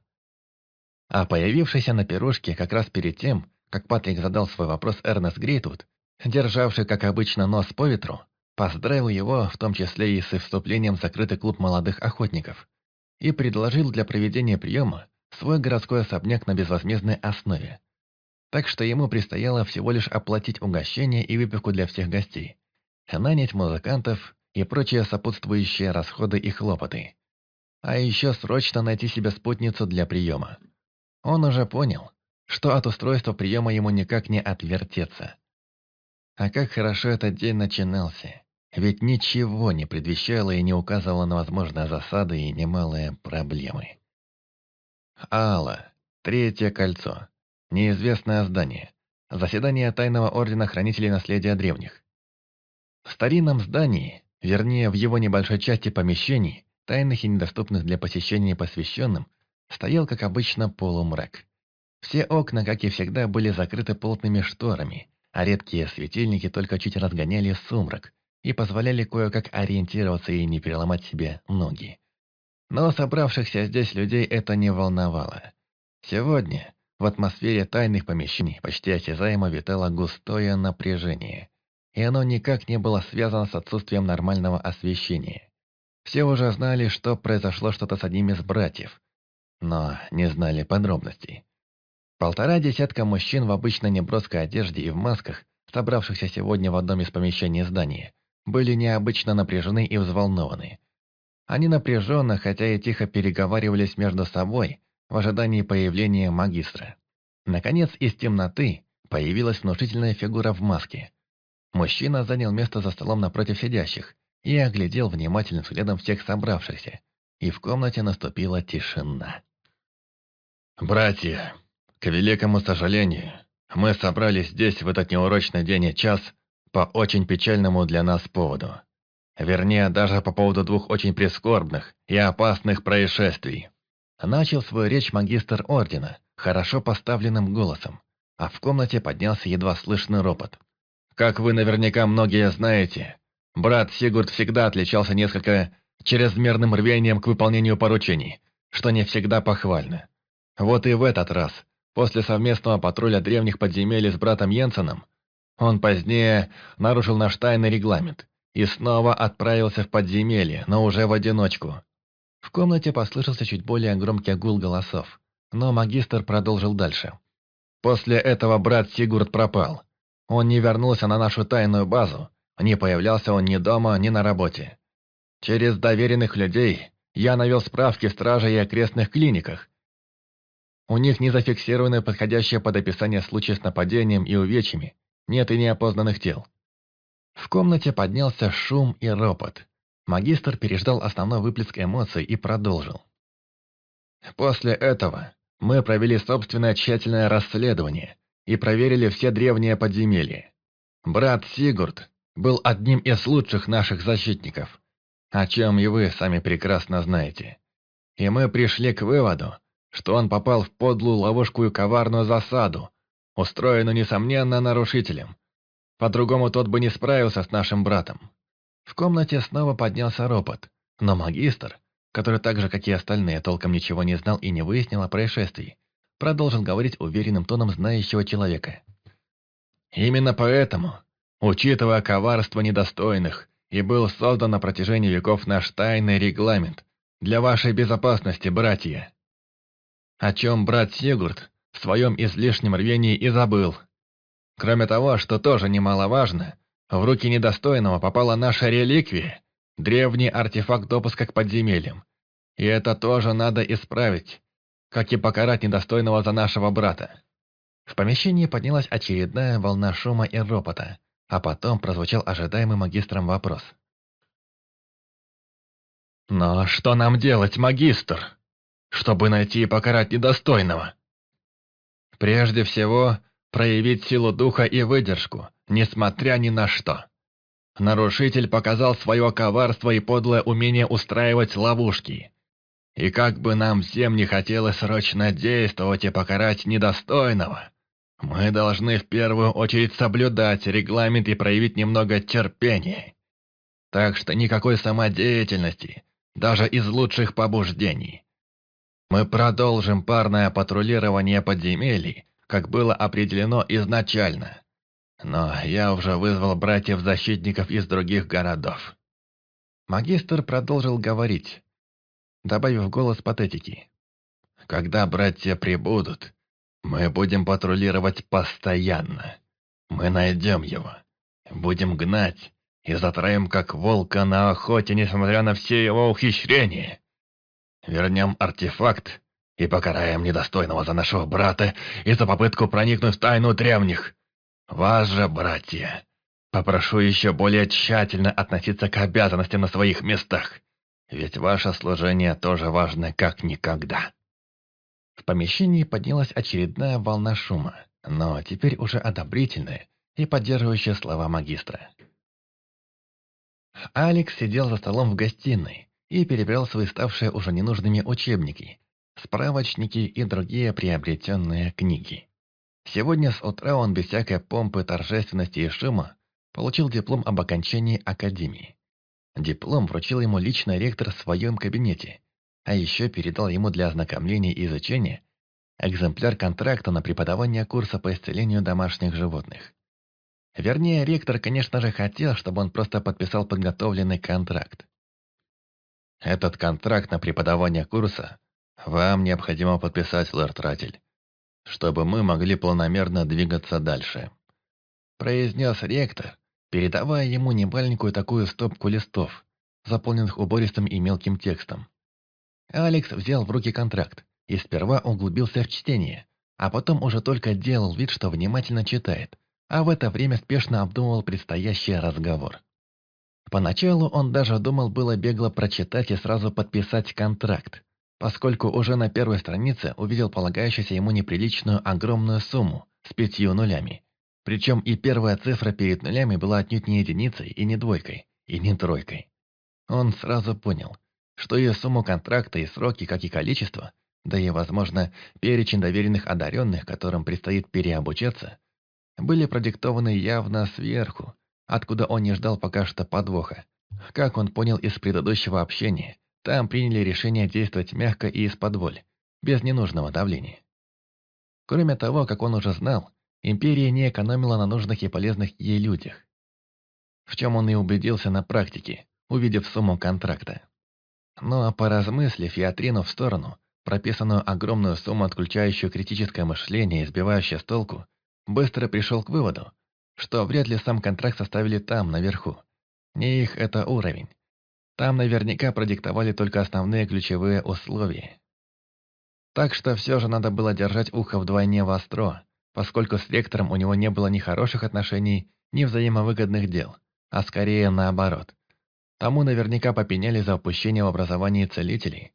А появившийся на пирожке как раз перед тем, как Патрик задал свой вопрос Эрнест Грейтвуд, державший, как обычно, нос по ветру, поздравил его, в том числе и с вступлением в закрытый клуб молодых охотников, и предложил для проведения приема свой городской особняк на безвозмездной основе. Так что ему предстояло всего лишь оплатить угощение и выпивку для всех гостей, нанять музыкантов и прочие сопутствующие расходы и хлопоты. А еще срочно найти себе спутницу для приема. Он уже понял, что от устройства приема ему никак не отвертеться. А как хорошо этот день начинался, ведь ничего не предвещало и не указывало на возможные засады и немалые проблемы. Алла, Третье кольцо. Неизвестное здание. Заседание Тайного Ордена Хранителей Наследия Древних. В старинном здании, вернее в его небольшой части помещений, тайных и недоступных для посещения посвященным, стоял, как обычно, полумрак. Все окна, как и всегда, были закрыты плотными шторами, а редкие светильники только чуть разгоняли сумрак и позволяли кое-как ориентироваться и не переломать себе ноги. Но собравшихся здесь людей это не волновало. Сегодня в атмосфере тайных помещений почти осязаемо витало густое напряжение, и оно никак не было связано с отсутствием нормального освещения. Все уже знали, что произошло что-то с одним из братьев, но не знали подробностей. 1,5 десятка мужчин в обычной неброской одежде и в масках, собравшихся сегодня в одном из помещений здания, были необычно напряжены и взволнованы. Они напряженно, хотя и тихо переговаривались между собой в ожидании появления магистра. Наконец, из темноты появилась внушительная фигура в маске. Мужчина занял место за столом напротив сидящих и оглядел внимательным взглядом всех собравшихся, и в комнате наступила тишина. «Братья, к великому сожалению, мы собрались здесь в этот неурочный день и час по очень печальному для нас поводу. Вернее, даже по поводу 2 очень прискорбных и опасных происшествий». Начал свою речь магистр ордена, хорошо поставленным голосом, а в комнате поднялся едва слышный ропот. Как вы наверняка многие знаете, брат Сигурд всегда отличался несколько чрезмерным рвением к выполнению поручений, что не всегда похвально. Вот и в этот раз, после совместного патруля древних подземелий с братом Йенсеном, он позднее нарушил наш тайный регламент и снова отправился в подземелье, но уже в одиночку. В комнате послышался чуть более громкий гул голосов, но магистр продолжил дальше. После этого брат Сигурд пропал. Он не вернулся на нашу тайную базу, не появлялся он ни дома, ни на работе. Через доверенных людей я навел справки в страже и окрестных клиниках. У них не зафиксированы подходящие под описание случаи с нападением и увечьями, нет и неопознанных тел. В комнате поднялся шум и ропот. Магистр переждал основной выплеск эмоций и продолжил. После этого мы провели собственное тщательное расследование и проверили все древние подземелья. Брат Сигурд был одним из лучших наших защитников, о чем и вы сами прекрасно знаете. И мы пришли к выводу, что он попал в подлую ловушку и коварную засаду, устроенную, несомненно, нарушителем. По-другому тот бы не справился с нашим братом. В комнате снова поднялся ропот, но магистр, который так же, как и остальные, толком ничего не знал и не выяснил о происшествии, продолжил говорить уверенным тоном знающего человека. «Именно поэтому, учитывая коварство недостойных, и был создан на протяжении веков наш тайный регламент для вашей безопасности, братья. О чем брат Сигурд в своем излишнем рвении и забыл. Кроме того, что тоже немаловажно, в руки недостойного попала наша реликвия, древний артефакт допуска к подземельям. И это тоже надо исправить, как и покарать недостойного за нашего брата». В помещении поднялась очередная волна шума и ропота, а потом прозвучал ожидаемый магистром вопрос. «Но что нам делать, магистр, чтобы найти и покарать недостойного?» «Прежде всего, проявить силу духа и выдержку, несмотря ни на что. Нарушитель показал свое коварство и подлое умение устраивать ловушки. И как бы нам всем не хотелось срочно действовать и покарать недостойного, мы должны в первую очередь соблюдать регламент и проявить немного терпения. Так что никакой самодеятельности, даже из лучших побуждений. Мы продолжим парное патрулирование подземелий, как было определено изначально. Но я уже вызвал братьев-защитников из других городов». Магистр продолжил говорить, добавив в голос патетики. «Когда братья прибудут, мы будем патрулировать постоянно. Мы найдем его, будем гнать и затраим как волка на охоте, несмотря на все его ухищрения. Вернем артефакт и покараем недостойного за нашего брата и за попытку проникнуть в тайну древних. Вас же, братья, попрошу еще более тщательно относиться к обязанностям на своих местах, ведь ваше служение тоже важно как никогда». В помещении поднялась очередная волна шума, но теперь уже одобрительная и поддерживающая слова магистра. Алекс сидел за столом в гостиной и перебирал свои ставшие уже ненужными учебники, справочники и другие приобретенные книги. Сегодня с утра он без всякой помпы, торжественности и шума получил диплом об окончании академии. Диплом вручил ему лично ректор в своем кабинете, а еще передал ему для ознакомления и изучения экземпляр контракта на преподавание курса по исцелению домашних животных. Вернее, ректор, конечно же, хотел, чтобы он просто подписал подготовленный контракт. Этот контракт на преподавание курса вам необходимо подписать, лорд Ратель, чтобы мы могли планомерно двигаться дальше», произнес ректор, передавая ему немаленькую такую стопку листов, заполненных убористым и мелким текстом. Алекс взял в руки контракт и сперва углубился в чтение, а потом уже только делал вид, что внимательно читает, а в это время спешно обдумывал предстоящий разговор. Поначалу он даже думал было бегло прочитать и сразу подписать контракт, поскольку уже на первой странице увидел полагающуюся ему неприличную огромную сумму с 5 нулями. Причем и первая цифра перед нулями была отнюдь не единицей, и не двойкой, и не тройкой. Он сразу понял, что и сумму контракта, и сроки, как и количество, да и, возможно, перечень доверенных одаренных, которым предстоит переобучаться, были продиктованы явно сверху, откуда он не ждал пока что подвоха. Как он понял из предыдущего общения, там приняли решение действовать мягко и из-под без ненужного давления. Кроме того, как он уже знал, империя не экономила на нужных и полезных ей людях, в чем он и убедился на практике, увидев сумму контракта. Но поразмыслив и отринув в сторону прописанную огромную сумму, отключающую критическое мышление и сбивающую с толку, быстро пришел к выводу, что вряд ли сам контракт составили там, наверху. Не их это уровень. Там наверняка продиктовали только основные ключевые условия. Так что все же надо было держать ухо вдвойне востро, поскольку с ректором у него не было ни хороших отношений, ни взаимовыгодных дел, а скорее наоборот. Тому наверняка попеняли за упущение в образовании целителей.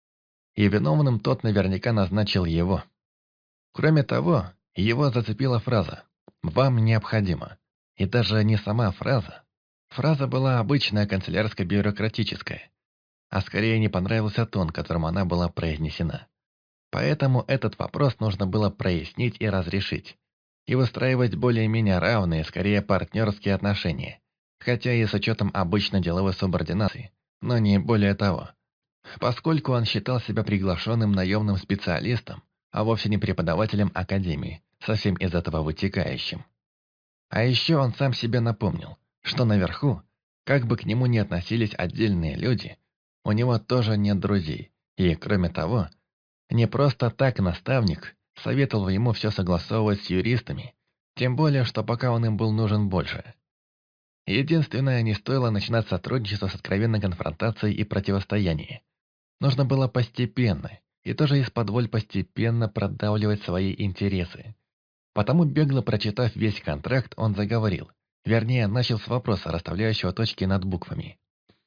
И виновным тот наверняка назначил его. Кроме того, его зацепила фраза «Вам необходимо». И даже не сама фраза. Фраза была обычная канцелярско-бюрократическая, а скорее не понравился тон, которым она была произнесена. Поэтому этот вопрос нужно было прояснить и разрешить, и выстраивать более-менее равные, скорее партнерские отношения, хотя и с учетом обычной деловой субординации, но не более того. Поскольку он считал себя приглашенным наемным специалистом, а вовсе не преподавателем академии, совсем из этого вытекающим. А еще он сам себе напомнил, что наверху, как бы к нему ни относились отдельные люди, у него тоже нет друзей, и, кроме того, не просто так наставник советовал ему все согласовывать с юристами, тем более, что пока он им был нужен больше. Единственное, не стоило начинать сотрудничество с откровенной конфронтацией и противостоянием. Нужно было постепенно, и тоже из-под постепенно продавливать свои интересы. Потому, бегло прочитав весь контракт, он заговорил. Вернее, начал с вопроса, расставляющего точки над буквами.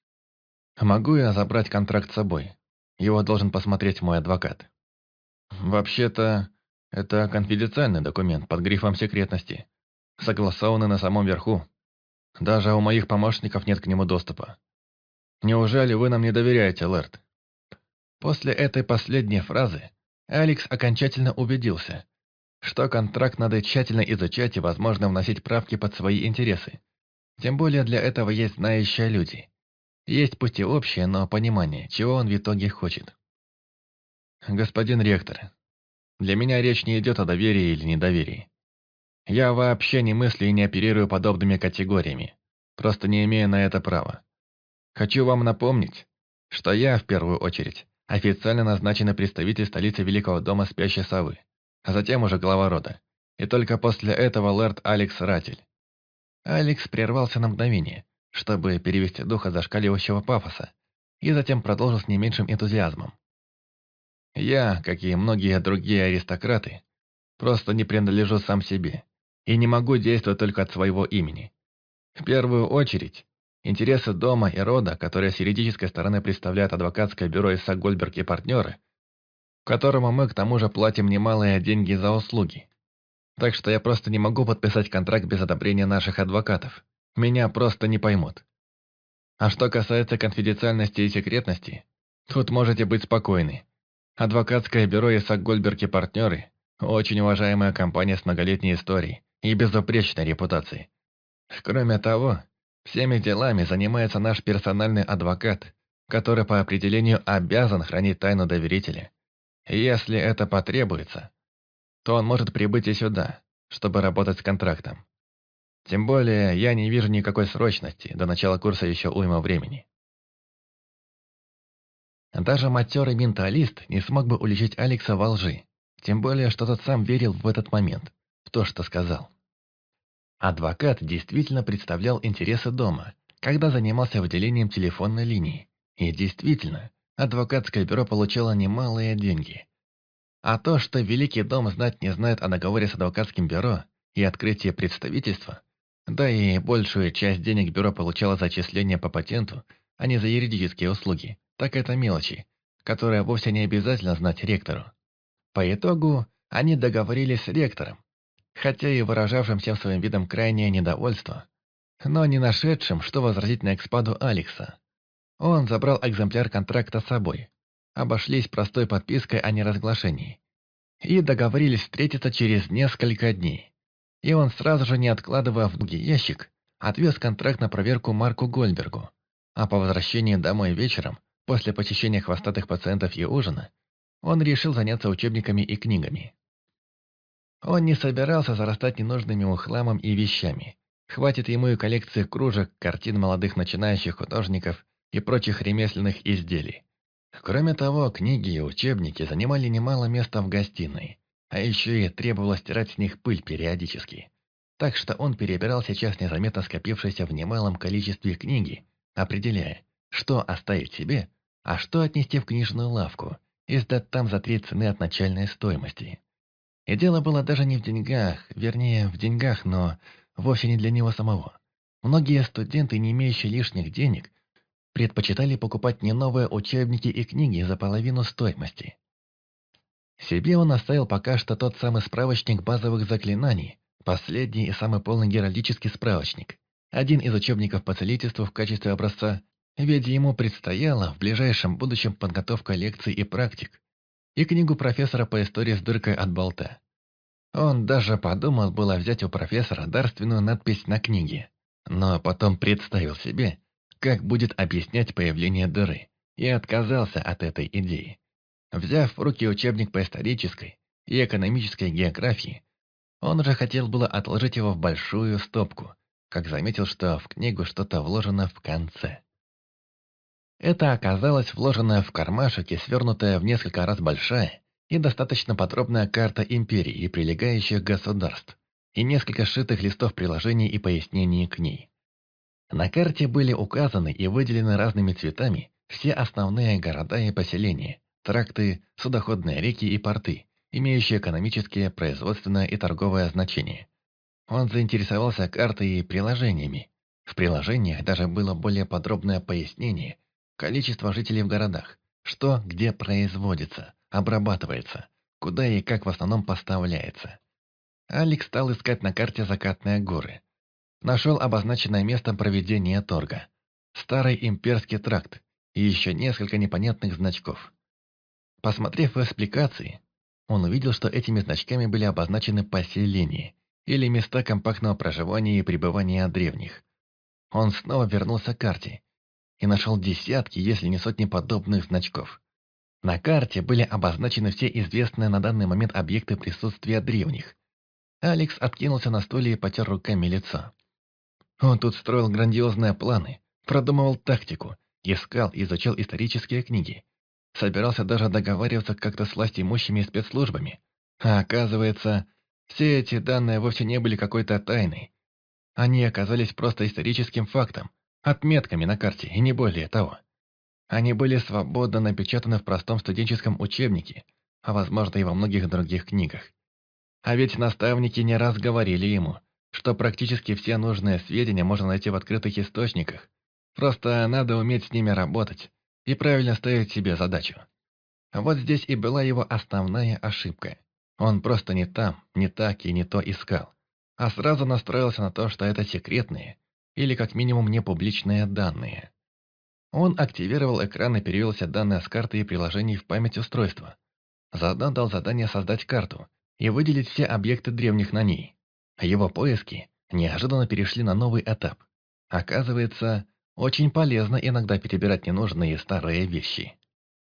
«Могу я забрать контракт с собой? Его должен посмотреть мой адвокат». «Вообще-то, это конфиденциальный документ под грифом секретности, согласованный на самом верху. Даже у моих помощников нет к нему доступа. Неужели вы нам не доверяете, лэрд?» После этой последней фразы Алекс окончательно убедился, что контракт надо тщательно изучать и, возможно, вносить правки под свои интересы. Тем более для этого есть знающие люди. Есть пусть и общее, но понимание, чего он в итоге хочет. «Господин ректор, для меня речь не идет о доверии или недоверии. Я вообще не мыслю и не оперирую подобными категориями, просто не имею на это права. Хочу вам напомнить, что я, в первую очередь, официально назначенный представитель столицы Великого дома Спящей Совы, а затем уже глава рода, и только после этого лорд Алекс Ратель». Алекс прервался на мгновение, чтобы перевести дух от зашкаливающего пафоса, и затем продолжил с не меньшим энтузиазмом. «Я, как и многие другие аристократы, просто не принадлежу сам себе и не могу действовать только от своего имени. В первую очередь, интересы дома и рода, которые с юридической стороны представляют адвокатское бюро Исаак Гольдберг и партнеры, которому мы к тому же платим немалые деньги за услуги. Так что я просто не могу подписать контракт без одобрения наших адвокатов. Меня просто не поймут. А что касается конфиденциальности и секретности, тут можете быть спокойны. Адвокатское бюро Исаак Гольдберг и партнеры – очень уважаемая компания с многолетней историей и безупречной репутацией. Кроме того, всеми делами занимается наш персональный адвокат, который по определению обязан хранить тайну доверителя. И если это потребуется, то он может прибыть и сюда, чтобы работать с контрактом. Тем более, я не вижу никакой срочности, до начала курса еще уйма времени. Даже матерый менталист не смог бы уличить Алекса во лжи, тем более, что тот сам верил в этот момент, в то, что сказал. Адвокат действительно представлял интересы дома, когда занимался выделением телефонной линии. И действительно, адвокатское бюро получало немалые деньги. А то, что Великий дом знать не знает о договоре с адвокатским бюро и открытии представительства, да и большую часть денег бюро получало за отчисления по патенту, а не за юридические услуги, так это мелочи, которые вовсе не обязательно знать ректору. По итогу они договорились с ректором, хотя и выражавшим всем своим видом крайнее недовольство, но не нашедшим, что возразить на экспаду Алекса. Он забрал экземпляр контракта с собой, обошлись простой подпиской о неразглашении, и договорились встретиться через несколько дней. И он сразу же, не откладывая в долгий ящик, отвез контракт на проверку Марку Гольбергу, а по возвращении домой вечером, после посещения хвостатых пациентов и ужина, он решил заняться учебниками и книгами. Он не собирался зарастать ненужными хламом и вещами. Хватит ему и коллекции кружек, картин молодых начинающих художников и прочих ремесленных изделий. Кроме того, книги и учебники занимали немало места в гостиной, а еще и требовалось стирать с них пыль периодически. Так что он перебирал сейчас незаметно скопившиеся в немалом количестве книги, определяя, что оставить себе, а что отнести в книжную лавку и сдать там за 3 цены от начальной стоимости. И дело было даже не в деньгах, вернее, в деньгах, но вовсе не для него самого. Многие студенты, не имеющие лишних денег, предпочитали покупать не новые учебники и книги за половину стоимости. Себе он оставил пока что тот самый справочник базовых заклинаний, последний и самый полный геральдический справочник, один из учебников по целительству в качестве образца, ведь ему предстояла в ближайшем будущем подготовка лекций и практик, и книгу профессора по истории с дыркой от болта. Он даже подумал было взять у профессора дарственную надпись на книге, но потом представил себе, как будет объяснять появление дыры, и отказался от этой идеи. Взяв в руки учебник по исторической и экономической географии, он уже хотел было отложить его в большую стопку, как заметил, что в книгу что-то вложено в конце. Это оказалось вложенная в кармашек и свернутая в несколько раз большая и достаточно подробная карта империи и прилегающих государств, и несколько сшитых листов приложений и пояснений к ней. На карте были указаны и выделены разными цветами все основные города и поселения, тракты, судоходные реки и порты, имеющие экономическое, производственное и торговое значение. Он заинтересовался картой и приложениями. В приложениях даже было более подробное пояснение количества жителей в городах, что где производится, обрабатывается, куда и как в основном поставляется. Алекс стал искать на карте закатные горы. Нашел обозначенное место проведения торга, старый имперский тракт и еще несколько непонятных значков. Посмотрев в экспликации, он увидел, что этими значками были обозначены поселения или места компактного проживания и пребывания древних. Он снова вернулся к карте и нашел десятки, если не сотни подобных значков. На карте были обозначены все известные на данный момент объекты присутствия древних. Алекс откинулся на стуле и потер руками лицо. Он тут строил грандиозные планы, продумывал тактику, искал и изучал исторические книги. Собирался даже договариваться как-то с властимущими спецслужбами. А оказывается, все эти данные вовсе не были какой-то тайной. Они оказались просто историческим фактом, отметками на карте и не более того. Они были свободно напечатаны в простом студенческом учебнике, а возможно и во многих других книгах. А ведь наставники не раз говорили ему, что практически все нужные сведения можно найти в открытых источниках. Просто надо уметь с ними работать и правильно ставить себе задачу. Вот здесь и была его основная ошибка. Он просто не там, не так и не то искал, а сразу настроился на то, что это секретные или как минимум не публичные данные. Он активировал экран и перевел все данные с карты и приложений в память устройства. Заодно дал задание создать карту и выделить все объекты древних на ней. Его поиски неожиданно перешли на новый этап. Оказывается, Очень полезно иногда перебирать ненужные старые вещи.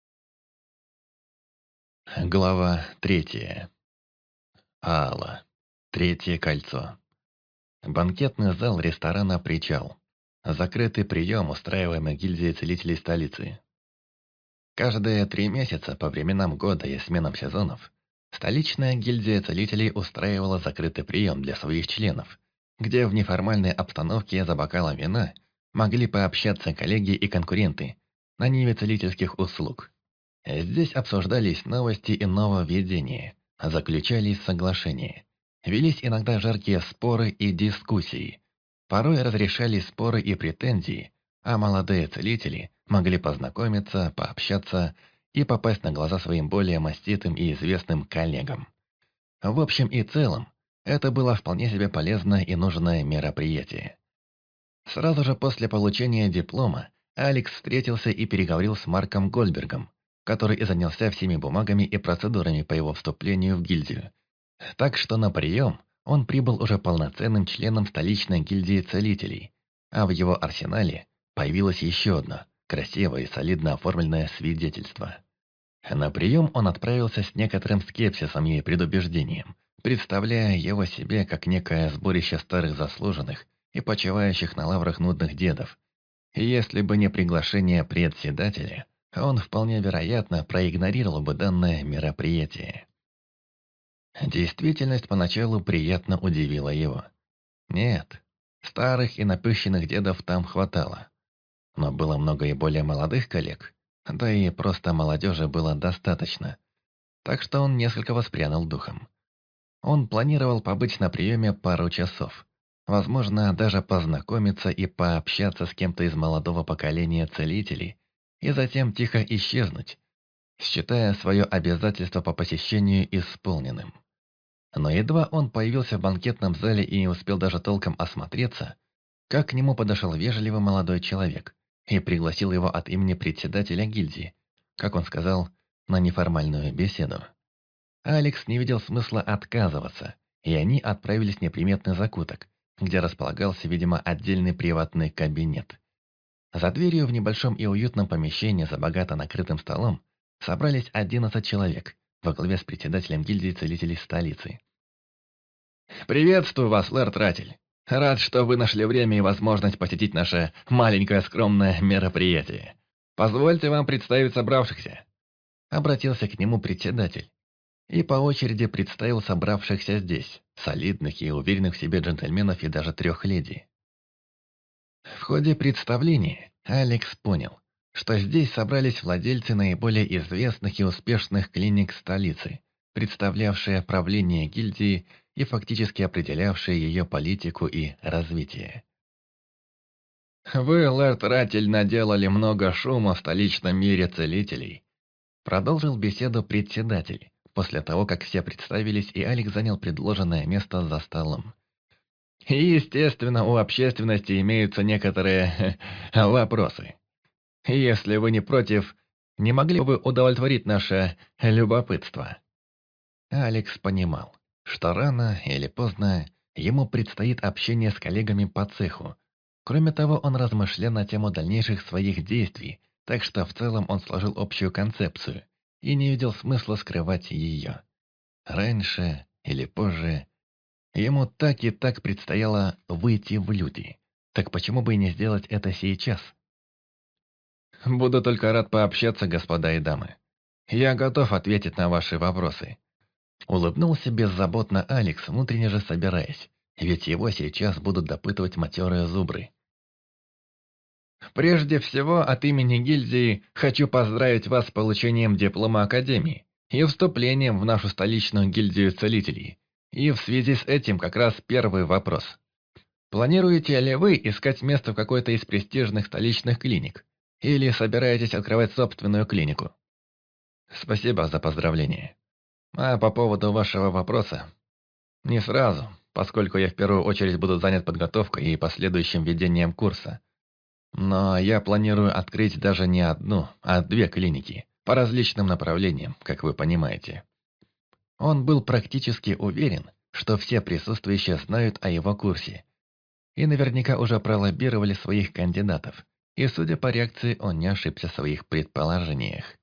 Глава 3. Алла. Третье кольцо. Банкетный зал ресторана «Причал». Закрытый прием, устраиваемый гильдией целителей столицы. Каждые 3 месяца по временам года и сменам сезонов столичная гильдия целителей устраивала закрытый прием для своих членов, где в неформальной обстановке за бокалом вина могли пообщаться коллеги и конкуренты на ниве целительских услуг. Здесь обсуждались новости и нововведения, заключались соглашения. Велись иногда жаркие споры и дискуссии. Порой разрешались споры и претензии, а молодые целители могли познакомиться, пообщаться и попасть на глаза своим более маститым и известным коллегам. В общем и целом, это было вполне себе полезное и нужное мероприятие. Сразу же после получения диплома Алекс встретился и переговорил с Марком Гольбергом, который и занялся всеми бумагами и процедурами по его вступлению в гильдию. Так что на прием он прибыл уже полноценным членом столичной гильдии целителей, а в его арсенале появилось еще одно, красивое и солидно оформленное свидетельство. На прием он отправился с некоторым скепсисом и предубеждением, представляя его себе как некое сборище старых заслуженных и почивающих на лаврах нудных дедов. И если бы не приглашение председателя, он вполне вероятно проигнорировал бы данное мероприятие. Действительность поначалу приятно удивила его. Нет, старых и напыщенных дедов там хватало. Но было много и более молодых коллег, да и просто молодежи было достаточно. Так что он несколько воспрянул духом. Он планировал побыть на приеме пару часов. Возможно, даже познакомиться и пообщаться с кем-то из молодого поколения целителей, и затем тихо исчезнуть, считая свое обязательство по посещению исполненным. Но едва он появился в банкетном зале и не успел даже толком осмотреться, как к нему подошел вежливый молодой человек и пригласил его от имени председателя гильдии, как он сказал, на неформальную беседу. Алекс не видел смысла отказываться, и они отправились в неприметный закуток, где располагался, видимо, отдельный приватный кабинет. За дверью в небольшом и уютном помещении за богато накрытым столом собрались 11 человек во главе с председателем гильдии целителей столицы. «Приветствую вас, лэрд Ратель. Рад, что вы нашли время и возможность посетить наше маленькое скромное мероприятие. Позвольте вам представить собравшихся». Обратился к нему председатель и по очереди представил собравшихся здесь, солидных и уверенных в себе джентльменов и даже 3 леди. В ходе представления Алекс понял, что здесь собрались владельцы наиболее известных и успешных клиник столицы, представлявшие правление гильдии и фактически определявшие ее политику и развитие. «Вы, лэрд Ратель, наделали много шума в столичном мире целителей», продолжил беседу председатель, после того, как все представились и Алекс занял предложенное место за столом. И, естественно, у общественности имеются некоторые вопросы. Если вы не против, не могли бы вы удовлетворить наше любопытство?» Алекс понимал, что рано или поздно ему предстоит общение с коллегами по цеху. Кроме того, он размышлял на тему дальнейших своих действий, так что в целом он сложил общую концепцию и не видел смысла скрывать ее. Раньше или позже ему так и так предстояло выйти в люди. Так почему бы и не сделать это сейчас? «Буду только рад пообщаться, господа и дамы. Я готов ответить на ваши вопросы». Улыбнулся беззаботно Алекс, внутренне же собираясь, ведь его сейчас будут допытывать матерые зубры. «Прежде всего, от имени гильдии хочу поздравить вас с получением диплома Академии и вступлением в нашу столичную гильдию целителей. И в связи с этим как раз первый вопрос. Планируете ли вы искать место в какой-то из престижных столичных клиник? Или собираетесь открывать собственную клинику?» «Спасибо за поздравление. А по поводу вашего вопроса, не сразу, поскольку я в первую очередь буду занят подготовкой и последующим ведением курса. Но я планирую открыть даже не одну, а 2 клиники, по различным направлениям, как вы понимаете». Он был практически уверен, что все присутствующие знают о его курсе и наверняка уже пролоббировали своих кандидатов, и, судя по реакции, он не ошибся в своих предположениях.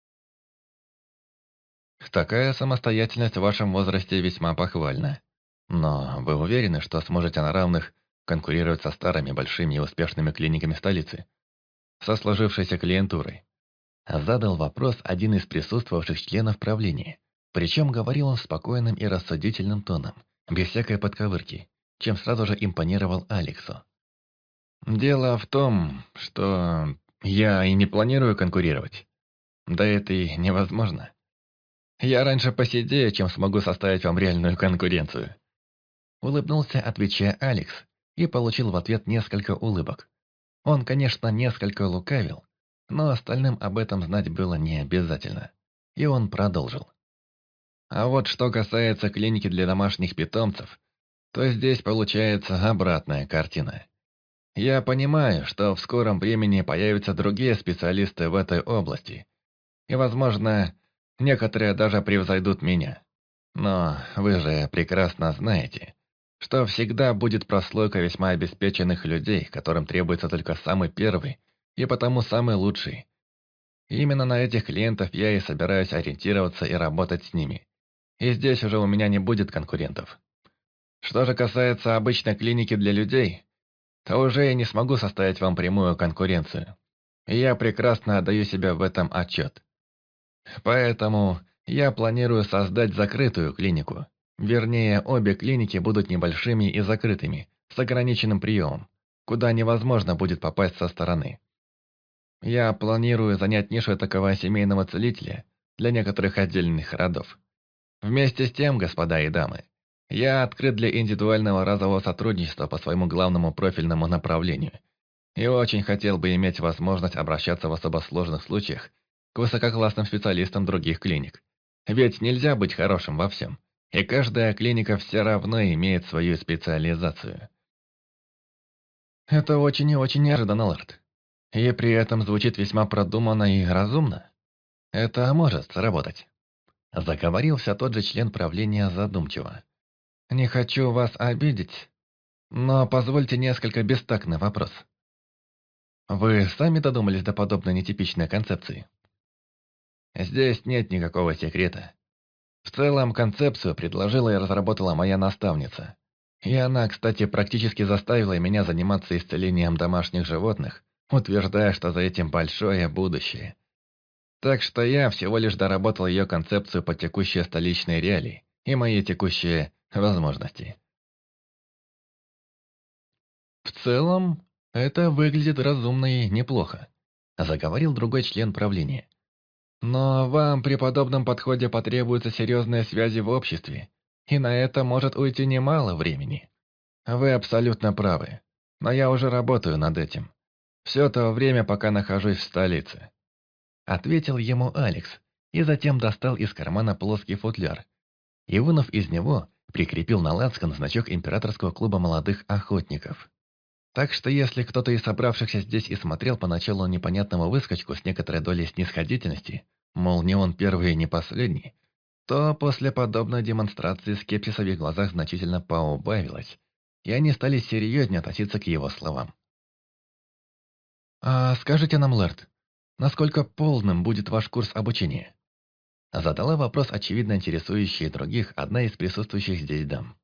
Такая самостоятельность в вашем возрасте весьма похвальна. Но вы уверены, что сможете на равных конкурировать со старыми, большими и успешными клиниками столицы? Со сложившейся клиентурой? Задал вопрос один из присутствовавших членов правления. Причем говорил он спокойным и рассудительным тоном, без всякой подковырки, чем сразу же импонировал Алексу. «Дело в том, что я и не планирую конкурировать. Да это и невозможно. Я раньше посидею, чем смогу составить вам реальную конкуренцию». Улыбнулся, отвечая Алекс, и получил в ответ несколько улыбок. Он, конечно, несколько лукавил, но остальным об этом знать было не обязательно. И он продолжил. А вот что касается клиники для домашних питомцев, то здесь получается обратная картина. Я понимаю, что в скором времени появятся другие специалисты в этой области, и, возможно, некоторые даже превзойдут меня. Но вы же прекрасно знаете, что всегда будет прослойка весьма обеспеченных людей, которым требуется только самый первый и потому самый лучший. Именно на этих клиентов я и собираюсь ориентироваться и работать с ними. И здесь уже у меня не будет конкурентов. Что же касается обычной клиники для людей, то уже я не смогу составить вам прямую конкуренцию. И я прекрасно отдаю себе в этом отчет. Поэтому я планирую создать закрытую клинику. Вернее, обе клиники будут небольшими и закрытыми, с ограниченным приемом, куда невозможно будет попасть со стороны. Я планирую занять нишу такого семейного целителя для некоторых отдельных родов. Вместе с тем, господа и дамы, я открыт для индивидуального разового сотрудничества по своему главному профильному направлению и очень хотел бы иметь возможность обращаться в особо сложных случаях к высококлассным специалистам других клиник. Ведь нельзя быть хорошим во всем, и каждая клиника все равно имеет свою специализацию. Это очень и очень неожиданно, Лэрд. И при этом звучит весьма продуманно и разумно. Это может сработать. Заговорил все тот же член правления задумчиво. «Не хочу вас обидеть, но позвольте несколько бестактный вопрос. Вы сами додумались до подобной нетипичной концепции?» «Здесь нет никакого секрета. В целом, концепцию предложила и разработала моя наставница. И она, кстати, практически заставила меня заниматься исцелением домашних животных, утверждая, что за этим большое будущее. Так что я всего лишь доработал ее концепцию под текущие столичные реалии и мои текущие возможности. В целом, это выглядит разумно и неплохо, заговорил другой член правления. Но вам при подобном подходе потребуются серьезные связи в обществе, и на это может уйти немало времени. Вы абсолютно правы, но я уже работаю над этим. Все то время, пока нахожусь в столице. Ответил ему Алекс, и затем достал из кармана плоский футляр, и, вынув из него, прикрепил на лацкан значок Императорского клуба молодых охотников. Так что если кто-то из собравшихся здесь и смотрел поначалу непонятному выскочку с некоторой долей снисходительности, мол, не он первый и не последний, то после подобной демонстрации скепсиса в их глазах значительно поубавилось, и они стали серьезнее относиться к его словам. «А скажите нам, Лэрд, насколько полным будет ваш курс обучения?» Задала вопрос, очевидно интересующий других, одна из присутствующих здесь дам.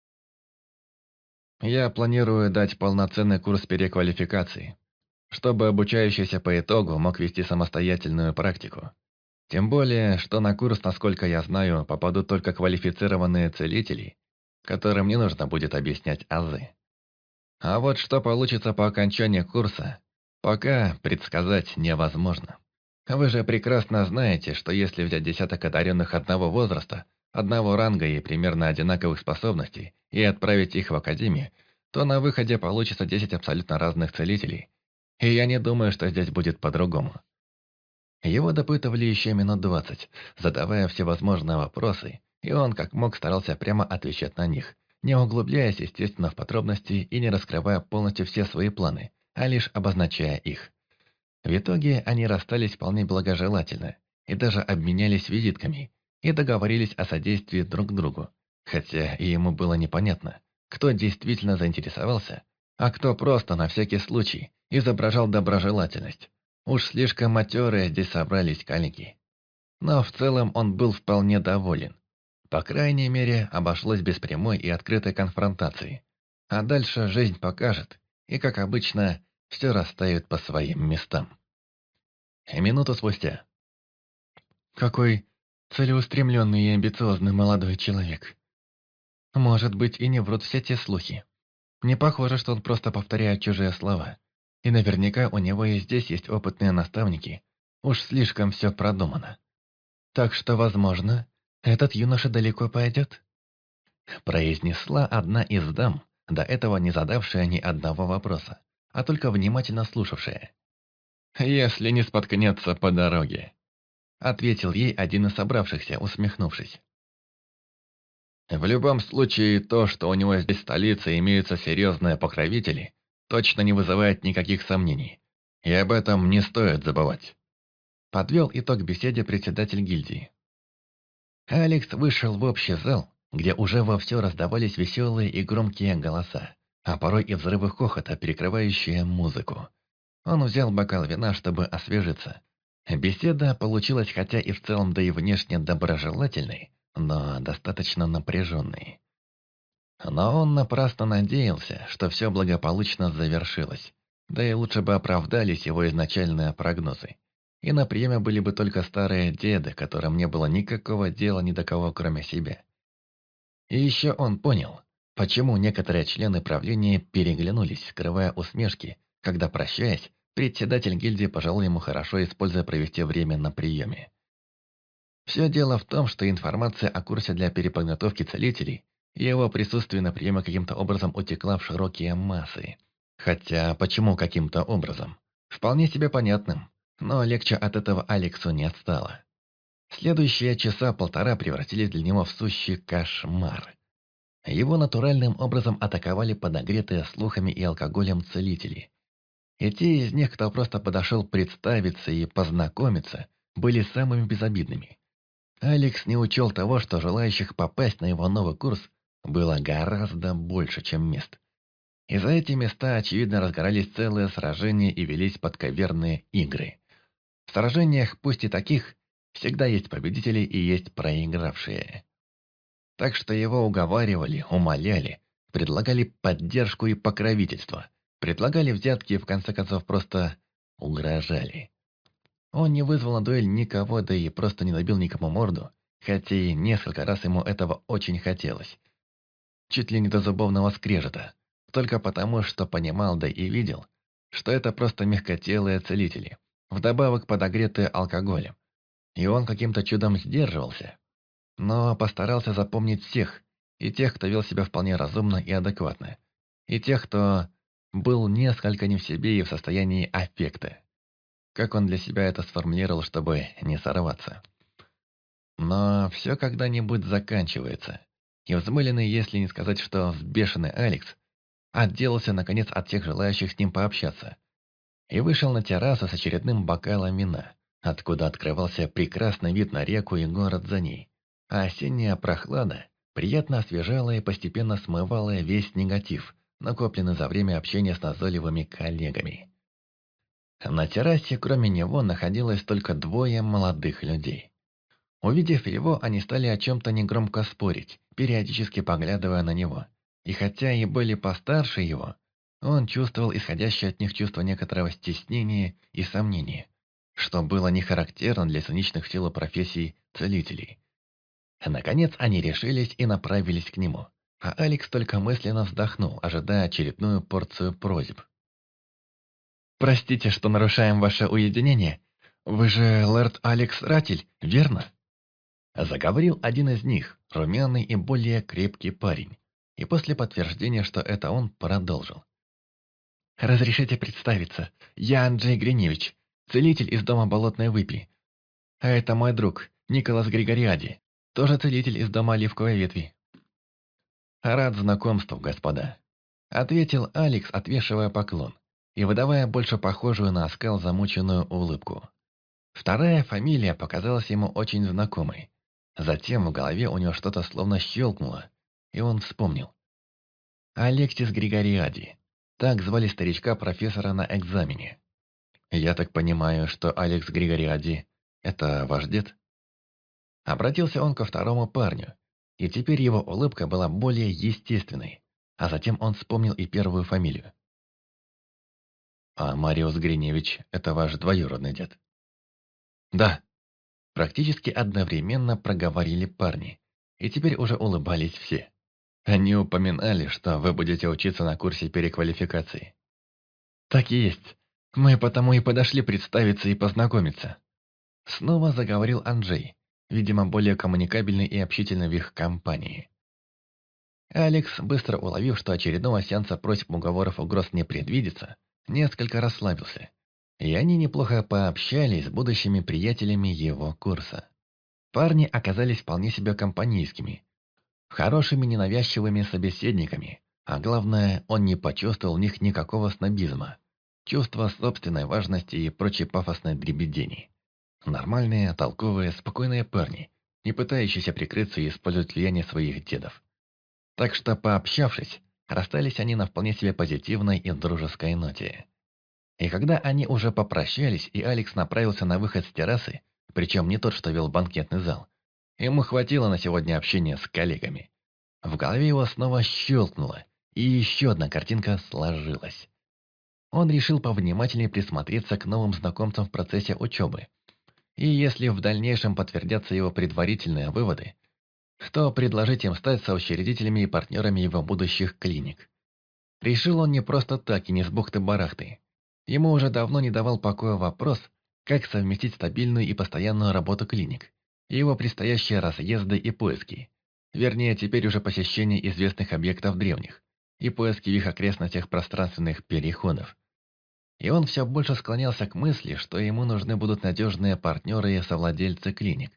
«Я планирую дать полноценный курс переквалификации, чтобы обучающийся по итогу мог вести самостоятельную практику. Тем более, что на курс, насколько я знаю, попадут только квалифицированные целители, которым не нужно будет объяснять азы. А вот что получится по окончании курса, пока предсказать невозможно. Вы же прекрасно знаете, что если взять десяток одаренных одного возраста, одного ранга и примерно одинаковых способностей, и отправить их в академию, то на выходе получится 10 абсолютно разных целителей. И я не думаю, что здесь будет по-другому. Его допытывали еще минут 20, задавая всевозможные вопросы, и он как мог старался прямо отвечать на них, не углубляясь, естественно, в подробности и не раскрывая полностью все свои планы, а лишь обозначая их. В итоге они расстались вполне благожелательно и даже обменялись визитками и договорились о содействии друг другу, хотя и ему было непонятно, кто действительно заинтересовался, а кто просто на всякий случай изображал доброжелательность. Уж слишком матерые здесь собрались калики. Но в целом он был вполне доволен. По крайней мере, обошлось без прямой и открытой конфронтации. А дальше жизнь покажет, и, как обычно, все расставит по своим местам. И минуту спустя. Какой целеустремленный и амбициозный молодой человек. Может быть, и не врут все те слухи. Не похоже, что он просто повторяет чужие слова. И наверняка у него и здесь есть опытные наставники. Уж слишком все продумано. Так что, возможно, этот юноша далеко пойдет. Произнесла одна из дам, до этого не задавшая ни одного вопроса, а только внимательно слушавшая. «Если не споткнется по дороге», — ответил ей один из собравшихся, усмехнувшись. «В любом случае, то, что у него здесь в столице имеются серьезные покровители, точно не вызывает никаких сомнений, и об этом не стоит забывать», — подвел итог беседе председатель гильдии. Алекс вышел в общий зал, где уже вовсю раздавались веселые и громкие голоса, а порой и взрывы хохота, перекрывающие музыку. Он взял бокал вина, чтобы освежиться. Беседа получилась хотя и в целом, да и внешне доброжелательной, но достаточно напряженной. Но он напрасно надеялся, что все благополучно завершилось, да и лучше бы оправдались его изначальные прогнозы. И на приеме были бы только старые деды, которым не было никакого дела ни до кого, кроме себя. И еще он понял, почему некоторые члены правления переглянулись, скрывая усмешки, когда, прощаясь, председатель гильдии пожелал ему хорошо, используя провести время на приеме. Все дело в том, что информация о курсе для переподготовки целителей и его присутствие на приеме каким-то образом утекла в широкие массы. Хотя, почему каким-то образом? Вполне себе понятным, но легче от этого Алексу не стало. Следующие часа полтора превратились для него в сущий кошмар. Его натуральным образом атаковали подогретые слухами и алкоголем целители. И те из них, кто просто подошел представиться и познакомиться, были самыми безобидными. Алекс не учел того, что желающих попасть на его новый курс было гораздо больше, чем мест. И за эти места, очевидно, разгорались целые сражения и велись подковерные игры. В сражениях, пусть и таких, всегда есть победители и есть проигравшие. Так что его уговаривали, умоляли, предлагали поддержку и покровительство, предлагали взятки и в конце концов просто угрожали. Он не вызвал на дуэль никого, да и просто не набил никому морду, хотя и несколько раз ему этого очень хотелось. Чуть ли не до зубовного скрежета, только потому, что понимал, да и видел, что это просто мягкотелые целители, вдобавок подогретые алкоголем. И он каким-то чудом сдерживался, но постарался запомнить всех, и тех, кто вел себя вполне разумно и адекватно, и тех, кто был несколько не в себе и в состоянии аффекта. Как он для себя это сформулировал, чтобы не сорваться. Но все когда-нибудь заканчивается. И взмыленный, если не сказать, что взбешенный Алекс, отделался, наконец, от всех желающих с ним пообщаться. И вышел на террасу с очередным бокалом вина, откуда открывался прекрасный вид на реку и город за ней. А осенняя прохлада приятно освежала и постепенно смывала весь негатив, накопленный за время общения с назойливыми коллегами. На террасе, кроме него, находилось только двое молодых людей. Увидев его, они стали о чем-то негромко спорить, периодически поглядывая на него. И хотя и были постарше его, он чувствовал исходящее от них чувство некоторого стеснения и сомнения, что было не характерно для циничных в силу профессий целителей. Наконец они решились и направились к нему, а Алекс только мысленно вздохнул, ожидая очередную порцию просьб. «Простите, что нарушаем ваше уединение. Вы же лорд Алекс Ратель, верно?» Заговорил один из них, румяный и более крепкий парень, и после подтверждения, что это он, продолжил. «Разрешите представиться, я Анджей Гриневич, целитель из дома Болотной Выпи. А это мой друг, Николас Григориади, тоже целитель из дома Оливковой Ветви». «Рад знакомству, господа», — ответил Алекс, отвешивая поклон и выдавая больше похожую на оскал замученную улыбку. Вторая фамилия показалась ему очень знакомой. Затем в голове у него что-то словно щелкнуло, и он вспомнил. Алексис Григориади. Так звали старичка-профессора на экзамене. «Я так понимаю, что Алекс Григориади– это ваш дед?» Обратился он ко второму парню, и теперь его улыбка была более естественной, а затем он вспомнил и первую фамилию. «А Мариус Гриневич– это ваш двоюродный дед?» «Да», практически одновременно проговорили парни, и теперь уже улыбались все. Они упоминали, что вы будете учиться на курсе переквалификации. «Так и есть. Мы потому и подошли представиться и познакомиться». Снова заговорил Анджей, видимо, более коммуникабельный и общительный в их компании. Алекс, быстро уловив, что очередного сеанса просьб, уговоров, угроз не предвидится, несколько расслабился. И они неплохо пообщались с будущими приятелями его курса. Парни оказались вполне себе компанейскими, хорошими ненавязчивыми собеседниками, а главное, он не почувствовал в них никакого снобизма, чувства собственной важности и прочей пафосной дребедени. Нормальные, толковые, спокойные парни, не пытающиеся прикрыться и использовать влияние своих дедов. Так что, пообщавшись, расстались они на вполне себе позитивной и дружеской ноте. И когда они уже попрощались, и Алекс направился на выход с террасы, причем не тот, что вел банкетный зал, ему хватило на сегодня общения с коллегами. В голове его снова щелкнуло, и еще одна картинка сложилась. Он решил повнимательнее присмотреться к новым знакомцам в процессе учебы. И если в дальнейшем подтвердятся его предварительные выводы, то предложить им стать соучредителями и партнерами его будущих клиник. Решил он не просто так и не с бухты-барахты. Ему уже давно не давал покоя вопрос, как совместить стабильную и постоянную работу клиник, и его предстоящие разъезды и поиски. Вернее, теперь уже посещение известных объектов древних и поиски в их окрестностях пространственных переходов. И он все больше склонялся к мысли, что ему нужны будут надежные партнеры и совладельцы клиник.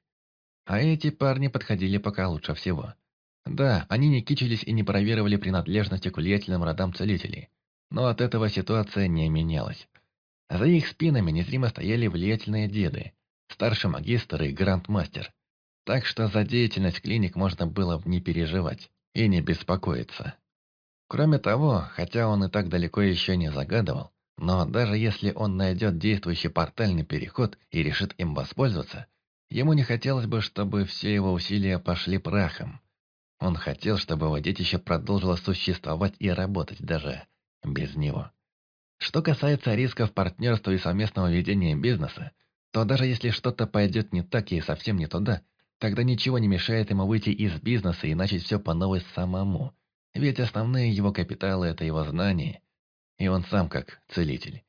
А эти парни подходили пока лучше всего. Да, они не кичились и не проверивали принадлежности к влиятельным родам целителей, но от этого ситуация не менялась. За их спинами незримо стояли влиятельные деды, старший магистр и грандмастер. Так что за деятельность клиник можно было не переживать и не беспокоиться. Кроме того, хотя он и так далеко еще не загадывал, но даже если он найдет действующий портальный переход и решит им воспользоваться, ему не хотелось бы, чтобы все его усилия пошли прахом. Он хотел, чтобы его детище продолжило существовать и работать даже без него. Что касается рисков партнерства и совместного ведения бизнеса, то даже если что-то пойдет не так и совсем не туда, тогда ничего не мешает ему выйти из бизнеса и начать все по новой самому. Ведь основные его капиталы – это его знания, и он сам как целитель.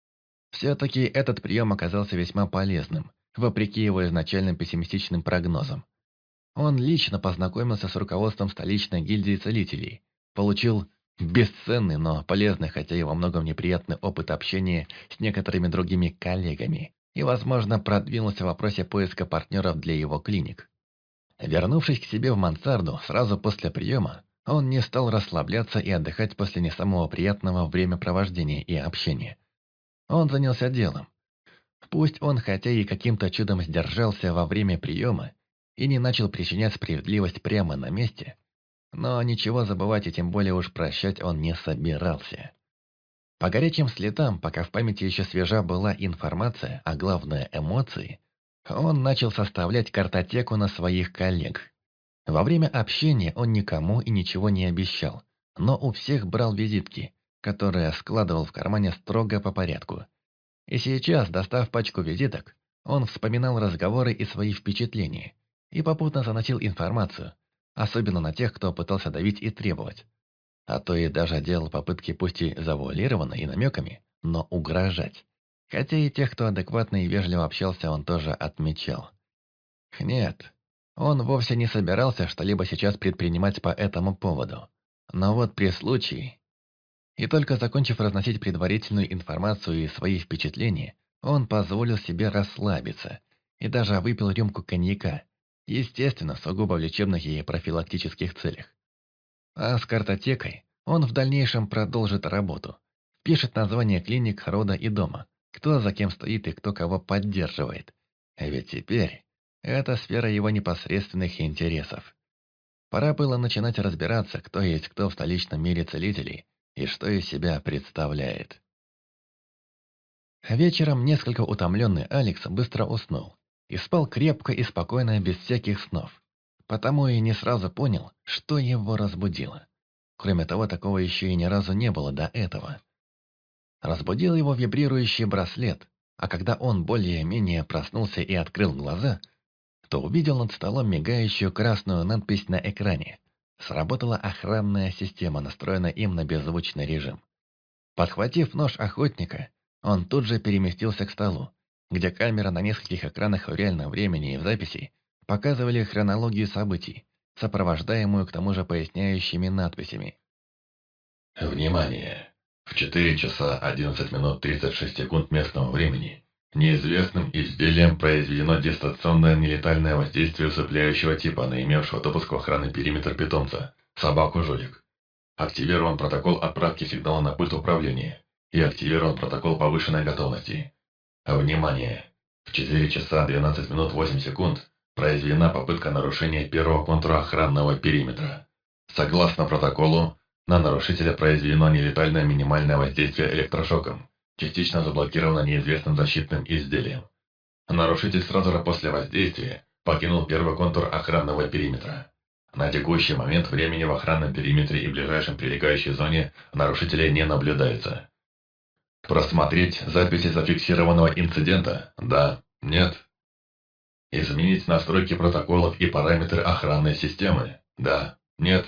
Все-таки этот прием оказался весьма полезным, вопреки его изначальным пессимистичным прогнозам. Он лично познакомился с руководством столичной гильдии целителей, получил бесценный, но полезный, хотя и во многом неприятный опыт общения с некоторыми другими коллегами и, возможно, продвинулся в вопросе поиска партнеров для его клиник. Вернувшись к себе в мансарду сразу после приема, он не стал расслабляться и отдыхать после не самого приятного времяпровождения и общения. Он занялся делом. Пусть он, хотя и каким-то чудом сдержался во время приема и не начал причинять справедливость прямо на месте, но ничего забывать и тем более уж прощать он не собирался. По горячим следам, пока в памяти еще свежа была информация, а главное эмоции, он начал составлять картотеку на своих коллег. Во время общения он никому и ничего не обещал, но у всех брал визитки, которые складывал в кармане строго по порядку. И сейчас, достав пачку визиток, он вспоминал разговоры и свои впечатления, и попутно заносил информацию, особенно на тех, кто пытался давить и требовать. А то и даже делал попытки пусть и завуалированно и намеками, но угрожать. Хотя и тех, кто адекватно и вежливо общался, он тоже отмечал. Нет, он вовсе не собирался что-либо сейчас предпринимать по этому поводу. Но вот при случае... И только закончив разносить предварительную информацию и свои впечатления, он позволил себе расслабиться и даже выпил рюмку коньяка, естественно, сугубо в лечебных и профилактических целях. А с картотекой он в дальнейшем продолжит работу. Пишет название клиник, рода и дома, кто за кем стоит и кто кого поддерживает. А ведь теперь это сфера его непосредственных интересов. Пора было начинать разбираться, кто есть кто в столичном мире целителей, и что из себя представляет. Вечером несколько утомленный Алекс быстро уснул и спал крепко и спокойно, без всяких снов. Потому и не сразу понял, что его разбудило. Кроме того, такого еще и ни разу не было до этого. Разбудил его вибрирующий браслет, а когда он более-менее проснулся и открыл глаза, то увидел над столом мигающую красную надпись на экране. Сработала охранная система, настроенная им на беззвучный режим. Подхватив нож охотника, он тут же переместился к столу, где камера на нескольких экранах в реальном времени и в записи показывали хронологию событий, сопровождаемую к тому же поясняющими надписями. Внимание! В 4 часа 11 минут 36 секунд местного времени неизвестным изделием произведено дистанционное нелетальное воздействие усыпляющего типа на имевшего допуск в охранный периметр питомца, собаку-жулик. Активирован протокол отправки сигнала на пульт управления и активирован протокол повышенной готовности. Внимание! В 4 часа 12 минут 8 секунд произведена попытка нарушения первого контура охранного периметра. Согласно протоколу, на нарушителя произведено нелетальное минимальное воздействие электрошоком, частично заблокировано неизвестным защитным изделием. Нарушитель сразу же после воздействия покинул первый контур охранного периметра. На текущий момент времени в охранном периметре и ближайшем прилегающей зоне нарушителей не наблюдается. Просмотреть записи зафиксированного инцидента? Да? Нет? Изменить настройки протоколов и параметры охранной системы? Да? Нет?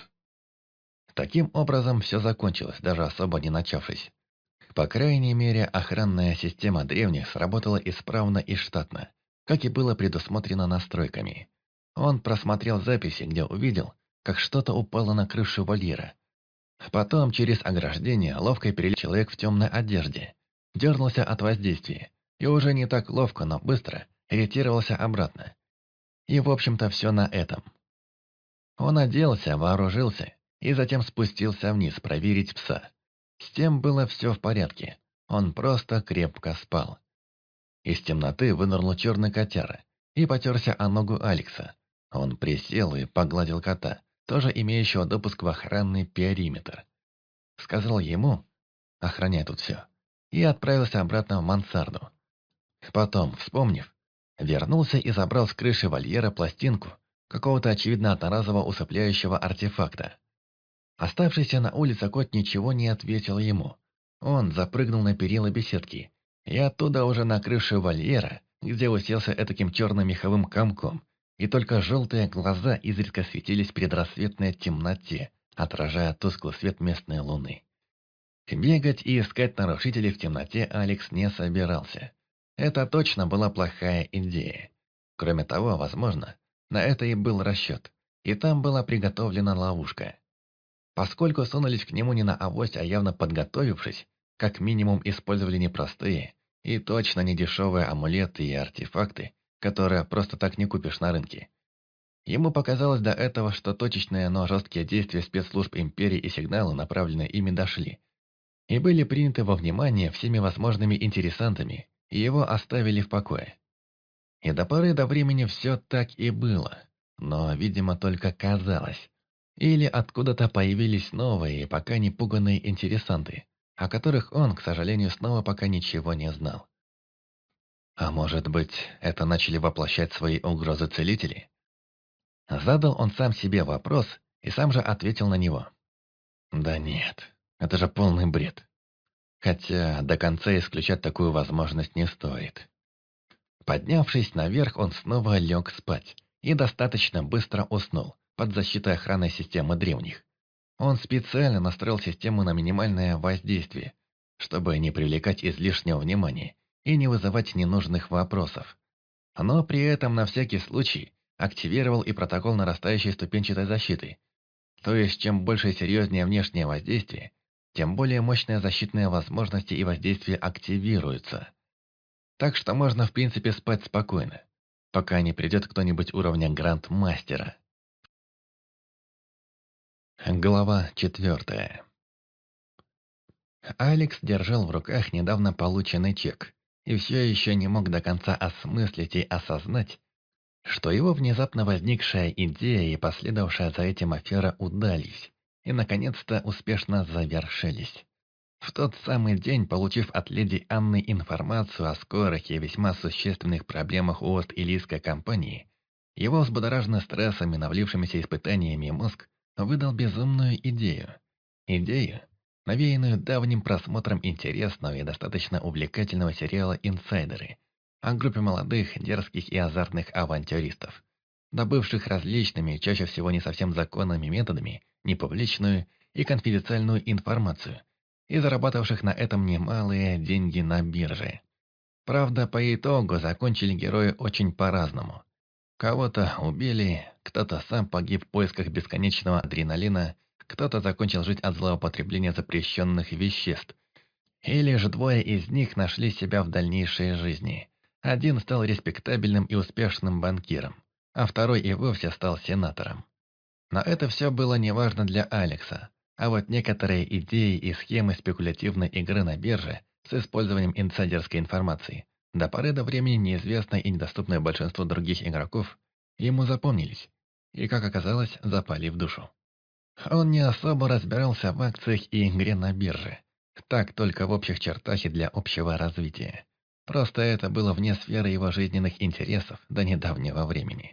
Таким образом, все закончилось, даже особо не начавшись. По крайней мере, охранная система древних сработала исправно и штатно, как и было предусмотрено настройками. Он просмотрел записи, где увидел, как что-то упало на крышу вольера. Потом через ограждение ловко перелез человек в темной одежде, дернулся от воздействия, и уже не так ловко, но быстро ретировался обратно. И, в общем-то, все на этом. Он оделся, вооружился и затем спустился вниз проверить пса. С тем было все в порядке. Он просто крепко спал. Из темноты вынырнул черный котяра и потерся о ногу Алекса. Он присел и погладил кота, тоже имеющего допуск в охранный периметр. Сказал ему: «Охраняй тут все», и отправился обратно в мансарду. Потом, вспомнив, вернулся и забрал с крыши вольера пластинку какого-то очевидно одноразового усыпляющего артефакта. Оставшийся на улице кот ничего не ответил ему. Он запрыгнул на перила беседки, и оттуда уже на крышу вольера, где уселся этаким черным меховым комком, и только желтые глаза изредка светились в предрассветной темноте, отражая тусклый свет местной луны. Бегать и искать нарушителей в темноте Алекс не собирался. Это точно была плохая идея. Кроме того, возможно, на это и был расчет, и там была приготовлена ловушка. Поскольку сунулись к нему не на авось, а явно подготовившись, как минимум использовали непростые и точно не дешевые амулеты и артефакты, которые просто так не купишь на рынке. Ему показалось до этого, что точечные, но жесткие действия спецслужб Империи и сигналы, направленные ими, дошли, и были приняты во внимание всеми возможными интересантами, и его оставили в покое. И до поры до времени все так и было, но, видимо, только казалось. Или откуда-то появились новые, пока не пуганные интересанты, о которых он, к сожалению, снова пока ничего не знал. А может быть, это начали воплощать свои угрозы целители? Задал он сам себе вопрос и сам же ответил на него. Да нет, это же полный бред. Хотя до конца исключать такую возможность не стоит. Поднявшись наверх, он снова лег спать и достаточно быстро уснул под защитой охранной системы древних. Он специально настроил систему на минимальное воздействие, чтобы не привлекать излишнего внимания и не вызывать ненужных вопросов. Но при этом на всякий случай активировал и протокол нарастающей ступенчатой защиты. То есть, чем больше и серьезнее внешнее воздействие, тем более мощные защитные возможности и воздействия активируются. Так что можно в принципе спать спокойно, пока не придет кто-нибудь уровня грандмастера. Глава 4. Алекс держал в руках недавно полученный чек и все еще не мог до конца осмыслить и осознать, что его внезапно возникшая идея и последовавшая за этим афера удались. и, наконец-то, успешно завершились. В тот самый день, получив от леди Анны информацию о скорых и весьма существенных проблемах у Ост-Илийской компании, его взбудораженный стрессом и навалившимися испытаниями мозг выдал безумную идею. Идею, навеянную давним просмотром интересного и достаточно увлекательного сериала «Инсайдеры» о группе молодых, дерзких и азартных авантюристов, добывших различными, чаще всего не совсем законными методами, непубличную и конфиденциальную информацию, и зарабатывавших на этом немалые деньги на бирже. Правда, по итогу закончили герои очень по-разному. Кого-то убили, кто-то сам погиб в поисках бесконечного адреналина, кто-то закончил жить от злоупотребления запрещенных веществ. И лишь двое из них нашли себя в дальнейшей жизни. Один стал респектабельным и успешным банкиром, а второй и вовсе стал сенатором. Но это все было неважно для Алекса, а вот некоторые идеи и схемы спекулятивной игры на бирже с использованием инсайдерской информации, до поры до времени неизвестной и недоступной большинству других игроков, ему запомнились и, как оказалось, запали в душу. Он не особо разбирался в акциях и игре на бирже, так только в общих чертах и для общего развития. Просто это было вне сферы его жизненных интересов до недавнего времени.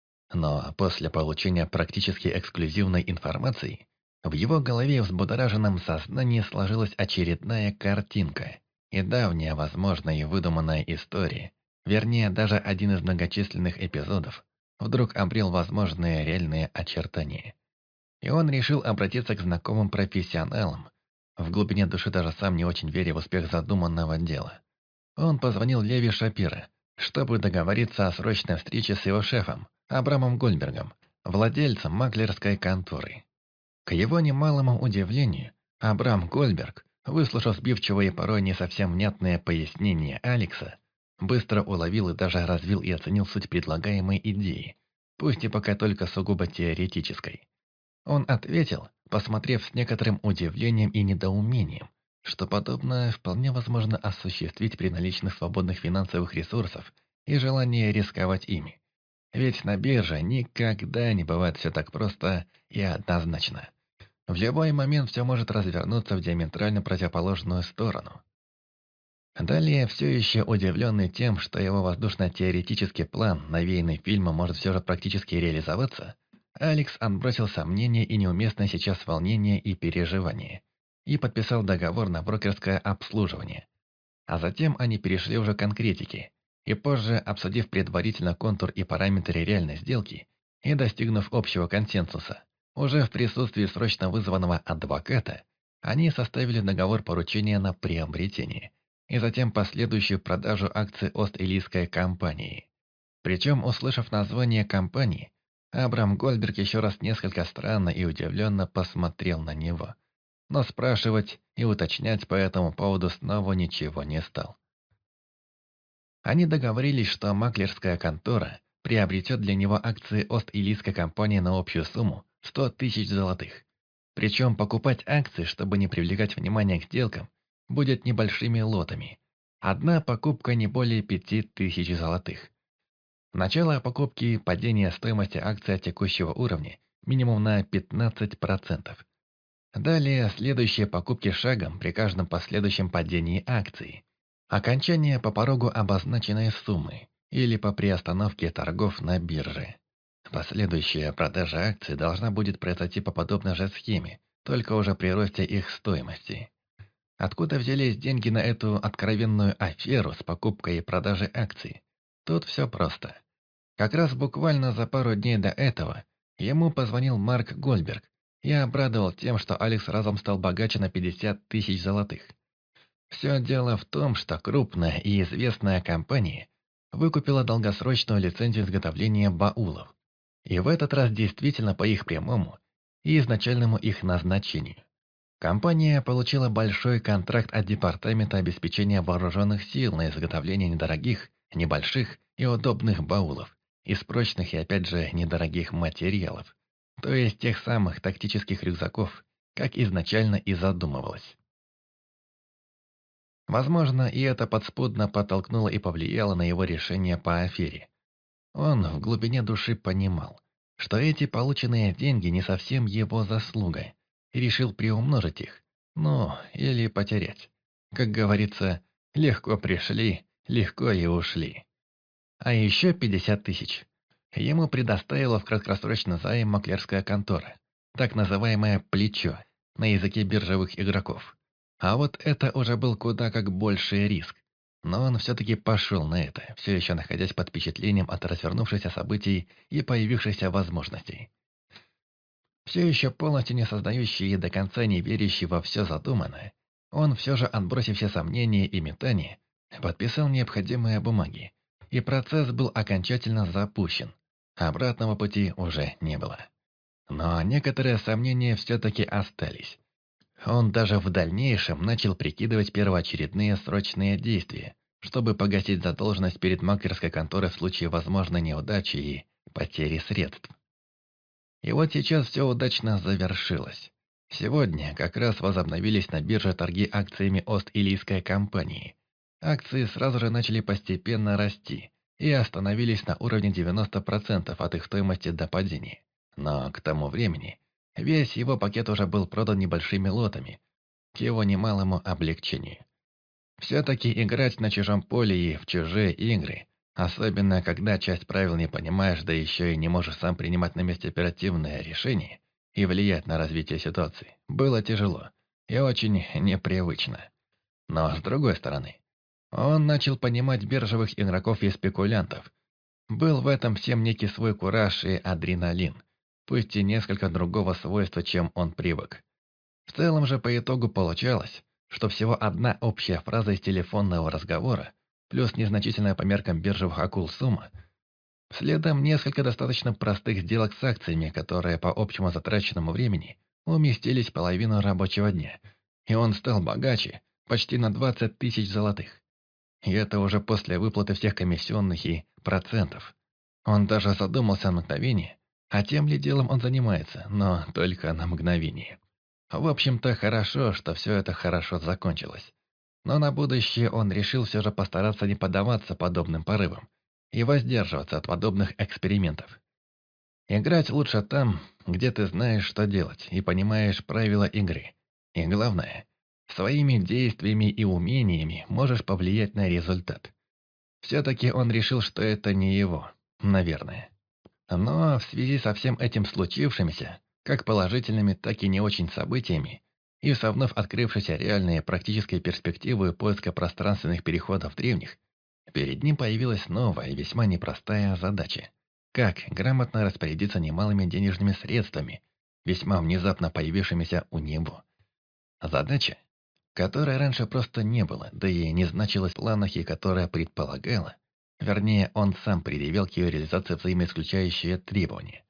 Но после получения практически эксклюзивной информации, в его голове и взбудораженном сознании сложилась очередная картинка. И давняя, возможно, и выдуманная история, вернее, даже один из многочисленных эпизодов, вдруг обрел возможные реальные очертания. И он решил обратиться к знакомым профессионалам, в глубине души даже сам не очень веря в успех задуманного дела. Он позвонил Леви Шапиро, чтобы договориться о срочной встрече с его шефом, Абрамом Гольдбергом, владельцем маклерской конторы. К его немалому удивлению, Абрам Гольдберг, выслушав сбивчивые и порой не совсем внятные пояснения Алекса, быстро уловил и даже развил и оценил суть предлагаемой идеи, пусть и пока только сугубо теоретической. Он ответил, посмотрев с некоторым удивлением и недоумением, что подобное вполне возможно осуществить при наличных свободных финансовых ресурсов и желании рисковать ими. Ведь на бирже никогда не бывает все так просто и однозначно. В любой момент все может развернуться в диаметрально противоположную сторону. Далее, все еще удивленный тем, что его воздушно-теоретический план, навеянный фильмом, может все же практически реализоваться, Алекс отбросил сомнения и неуместное сейчас волнение и переживание и подписал договор на брокерское обслуживание. А затем они перешли уже к конкретике, и позже, обсудив предварительно контур и параметры реальной сделки и достигнув общего консенсуса, уже в присутствии срочно вызванного адвоката, они составили договор поручения на приобретение и затем последующую продажу акций Ост-Илийской компании. Причем, услышав название компании, Абрам Гольдберг еще раз несколько странно и удивленно посмотрел на него, но спрашивать и уточнять по этому поводу снова ничего не стал. Они договорились, что маклерская контора приобретет для него акции Ост-Илийской компании на общую сумму 100 тысяч золотых. Причем покупать акции, чтобы не привлекать внимание к сделкам, будет небольшими лотами. Одна покупка не более 5000 золотых. Начало покупки – падение стоимости акций от текущего уровня минимум на 15%. Далее следующие покупки шагом при каждом последующем падении акций. Окончание по порогу обозначенной суммы или по приостановке торгов на бирже. Последующая продажа акций должна будет произойти по подобной же схеме, только уже при росте их стоимости. Откуда взялись деньги на эту откровенную аферу с покупкой и продажей акций? Тут все просто. Как раз буквально за пару дней до этого ему позвонил Марк Гольдберг и обрадовал тем, что Алекс разом стал богаче на 50 тысяч золотых. Все дело в том, что крупная и известная компания выкупила долгосрочную лицензию изготовления баулов. И в этот раз действительно по их прямому и изначальному их назначению. Компания получила большой контракт от Департамента обеспечения вооруженных сил на изготовление недорогих, небольших и удобных баулов из прочных и опять же недорогих материалов, то есть тех самых тактических рюкзаков, как изначально и задумывалось. Возможно, и это подспудно подтолкнуло и повлияло на его решение по афере. Он в глубине души понимал, что эти полученные деньги не совсем его заслуга, и решил приумножить их. Ну, или потерять. Как говорится, легко пришли, легко и ушли. А еще 50 тысяч ему предоставила в краткосрочный займ маклерская контора, так называемое «плечо» на языке биржевых игроков. А вот это уже был куда как больший риск. Но он все-таки пошел на это, все еще находясь под впечатлением от развернувшихся событий и появившихся возможностей. Все еще полностью не сознающий и до конца не верящий во все задуманное, он все же, отбросив все сомнения и метания, подписал необходимые бумаги, и процесс был окончательно запущен. Обратного пути уже не было. Но некоторые сомнения все-таки остались. Он даже в дальнейшем начал прикидывать первоочередные срочные действия, чтобы погасить задолженность перед маклерской конторой в случае возможной неудачи и потери средств. И вот сейчас все удачно завершилось. Сегодня как раз возобновились на бирже торги акциями Ост-Илийской компании. Акции сразу же начали постепенно расти и остановились на уровне 90% от их стоимости до падения. Но к тому времени весь его пакет уже был продан небольшими лотами, к его немалому облегчению. Все-таки играть на чужом поле и в чужие игры, особенно когда часть правил не понимаешь, да еще и не можешь сам принимать на месте оперативные решения и влиять на развитие ситуации, было тяжело и очень непривычно. Но с другой стороны, он начал понимать биржевых игроков и спекулянтов. Был в этом всем некий свой кураж и адреналин, пусть и несколько другого свойства, чем он привык. В целом же по итогу получалось, что всего одна общая фраза из телефонного разговора, плюс незначительная по меркам биржевых акул сумма, следом несколько достаточно простых сделок с акциями, которые по общему затраченному времени уместились в половину рабочего дня, и он стал богаче почти на 20 тысяч золотых. И это уже после выплаты всех комиссионных и процентов. Он даже задумался на мгновение, а тем ли делом он занимается, но только на мгновение. В общем-то, хорошо, что все это хорошо закончилось. Но на будущее он решил все же постараться не поддаваться подобным порывам и воздерживаться от подобных экспериментов. Играть лучше там, где ты знаешь, что делать, и понимаешь правила игры. И главное, своими действиями и умениями можешь повлиять на результат. Все-таки он решил, что это не его, наверное. Но в связи со всем этим случившимся, как положительными, так и не очень событиями, и со вновь открывшейся реальные практические перспективы поиска пространственных переходов древних, перед ним появилась новая и весьма непростая задача. Как грамотно распорядиться немалыми денежными средствами, весьма внезапно появившимися у него. Задача, которой раньше просто не было, да и не значилась в планах, и которая предполагала, вернее, он сам предъявил к ее реализации взаимоисключающие требования.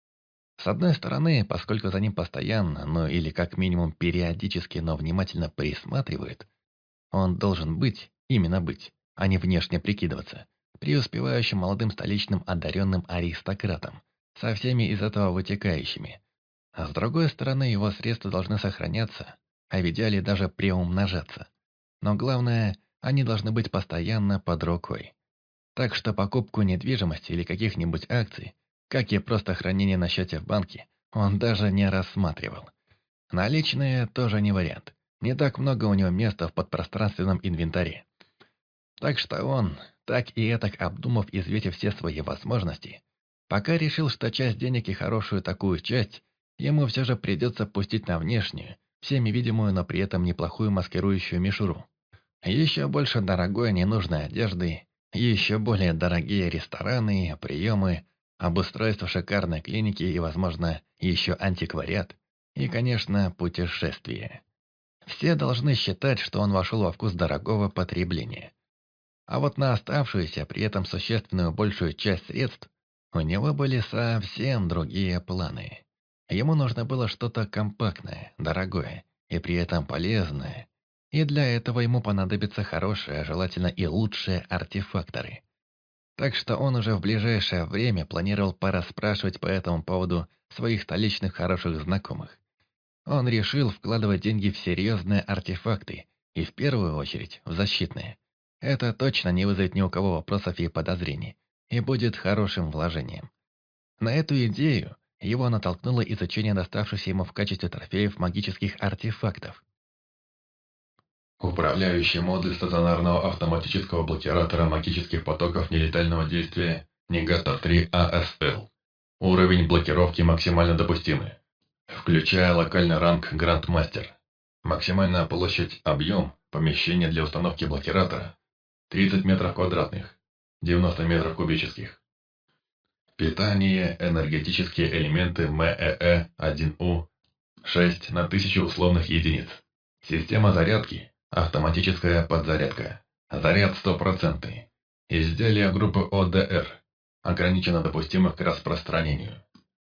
С одной стороны, поскольку за ним постоянно, ну или как минимум периодически, но внимательно присматривают, он должен быть, именно быть, а не внешне прикидываться, преуспевающим молодым столичным одаренным аристократом, со всеми из этого вытекающими. А с другой стороны, его средства должны сохраняться, а в идеале даже приумножаться. Но главное, они должны быть постоянно под рукой. Так что покупку недвижимости или каких-нибудь акций, как и просто хранение на счете в банке, он даже не рассматривал. Наличные тоже не вариант. Не так много у него места в подпространственном инвентаре. Так что он, так и этак обдумав и взвесив все свои возможности, пока решил, что часть денег и хорошую такую часть ему все же придется пустить на внешнюю, всеми видимую, но при этом неплохую маскирующую мишуру. Еще больше дорогой ненужной одежды, еще более дорогие рестораны, приемы, обустройство шикарной клиники и, возможно, еще антиквариат. И, конечно, путешествия. Все должны считать, что он вошел во вкус дорогого потребления. А вот на оставшуюся, при этом существенную большую часть средств, у него были совсем другие планы. Ему нужно было что-то компактное, дорогое и при этом полезное. И для этого ему понадобятся хорошие, а желательно и лучшие артефакторы. Так что он уже в ближайшее время планировал порасспрашивать по этому поводу своих столичных хороших знакомых. Он решил вкладывать деньги в серьезные артефакты, и в первую очередь в защитные. Это точно не вызовет ни у кого вопросов и подозрений, и будет хорошим вложением. На эту идею Его натолкнуло изучение доставшихся ему в качестве трофеев магических артефактов. Управляющий модуль стационарного автоматического блокиратора магических потоков нелетального действия Негатор 3 АСЛ. Уровень блокировки максимально допустимый, включая локальный ранг Грандмастер. Максимальная площадь, объем помещения для установки блокиратора 30 метров квадратных, 90 метров кубических. Питание, энергетические элементы МЭЭ-1У 6 на 1000 условных единиц. Система зарядки, автоматическая подзарядка. Заряд 100%. Изделия группы ОДР. Ограничено допустимых к распространению.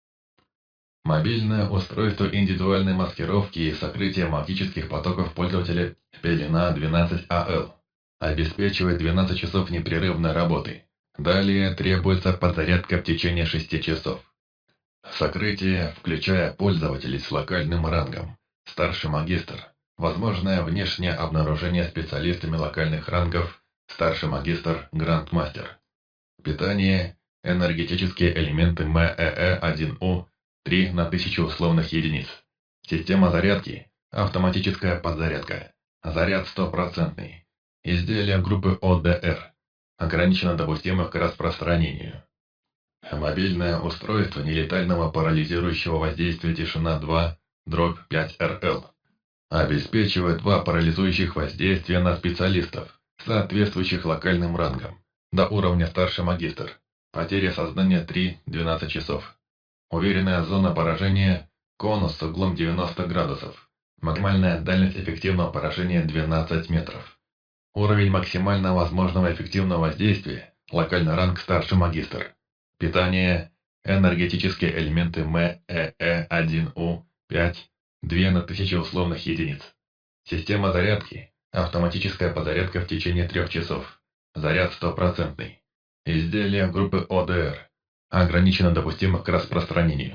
Мобильное устройство индивидуальной маскировки и сокрытия магических потоков пользователя Пелена 12АЛ. Обеспечивает 12 часов непрерывной работы. Далее требуется подзарядка в течение 6 часов. Сокрытие, включая пользователей с локальным рангом. Старший магистр. Возможное внешнее обнаружение специалистами локальных рангов. Старший магистр, грандмастер. Питание, энергетические элементы МЭЭ-1У 3 на 1000 условных единиц. Система зарядки, автоматическая подзарядка. Заряд 100%. Изделия группы ОДР. Ограничено допустимых к распространению. Мобильное устройство нелетального парализирующего воздействия Тишина-2/5РЛ. Обеспечивает 2 парализующих воздействия на специалистов, соответствующих локальным рангам, до уровня старший магистр. Потеря сознания 3-12 часов. Уверенная зона поражения, конус с углом 90 градусов. Максимальная дальность эффективного поражения 12 метров. Уровень максимально возможного эффективного воздействия, локальный ранг старший магистр. Питание, энергетические элементы МЭЭ-1У 5, 2 на 1000 условных единиц. Система зарядки, автоматическая подзарядка в течение 3 часов. Заряд 100%. Изделия группы ОДР. Ограничено допустимых к распространению.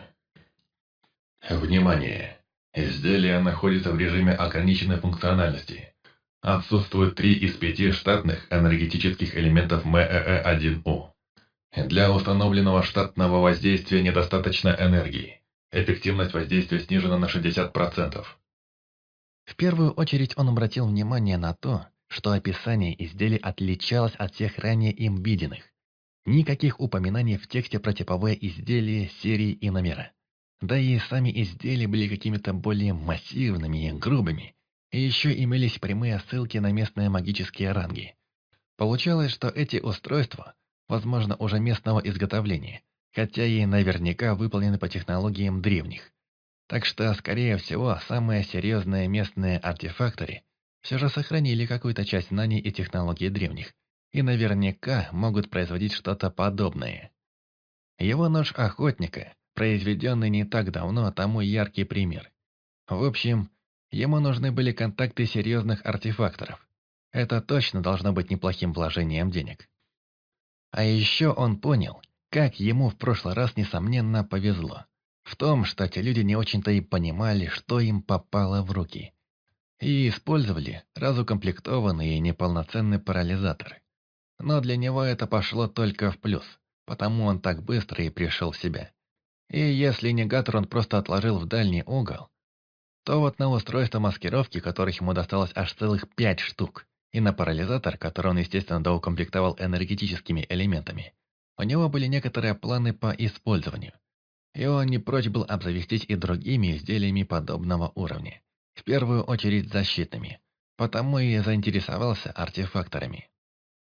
Внимание! Изделие находится в режиме ограниченной функциональности. Отсутствует 3 из 5 штатных энергетических элементов МЭЭ-1У. Для установленного штатного воздействия недостаточно энергии. Эффективность воздействия снижена на 60%. В первую очередь он обратил внимание на то, что описание изделий отличалось от всех ранее им виденных. Никаких упоминаний в тексте про типовые изделия, серии и номера. Да и сами изделия были какими-то более массивными и грубыми. И еще имелись прямые ссылки на местные магические ранги. Получалось, что эти устройства, возможно, уже местного изготовления, хотя и наверняка выполнены по технологиям древних. Так что, скорее всего, самые серьезные местные артефакторы все же сохранили какую-то часть знаний и технологий древних, и наверняка могут производить что-то подобное. Его нож охотника, произведенный не так давно, тому яркий пример. В общем, ему нужны были контакты серьезных артефакторов. Это точно должно быть неплохим вложением денег. А еще он понял, как ему в прошлый раз несомненно повезло. В том, что эти люди не очень-то и понимали, что им попало в руки. И использовали разукомплектованный и неполноценный парализатор. Но для него это пошло только в плюс, потому он так быстро и пришел в себя. И если негатор он просто отложил в дальний угол, то вот на устройство маскировки, которых ему досталось аж целых 5 штук, и на парализатор, который он, естественно, доукомплектовал энергетическими элементами, у него были некоторые планы по использованию. И он не прочь был обзавестись и другими изделиями подобного уровня. В первую очередь защитными. Потому и заинтересовался артефакторами.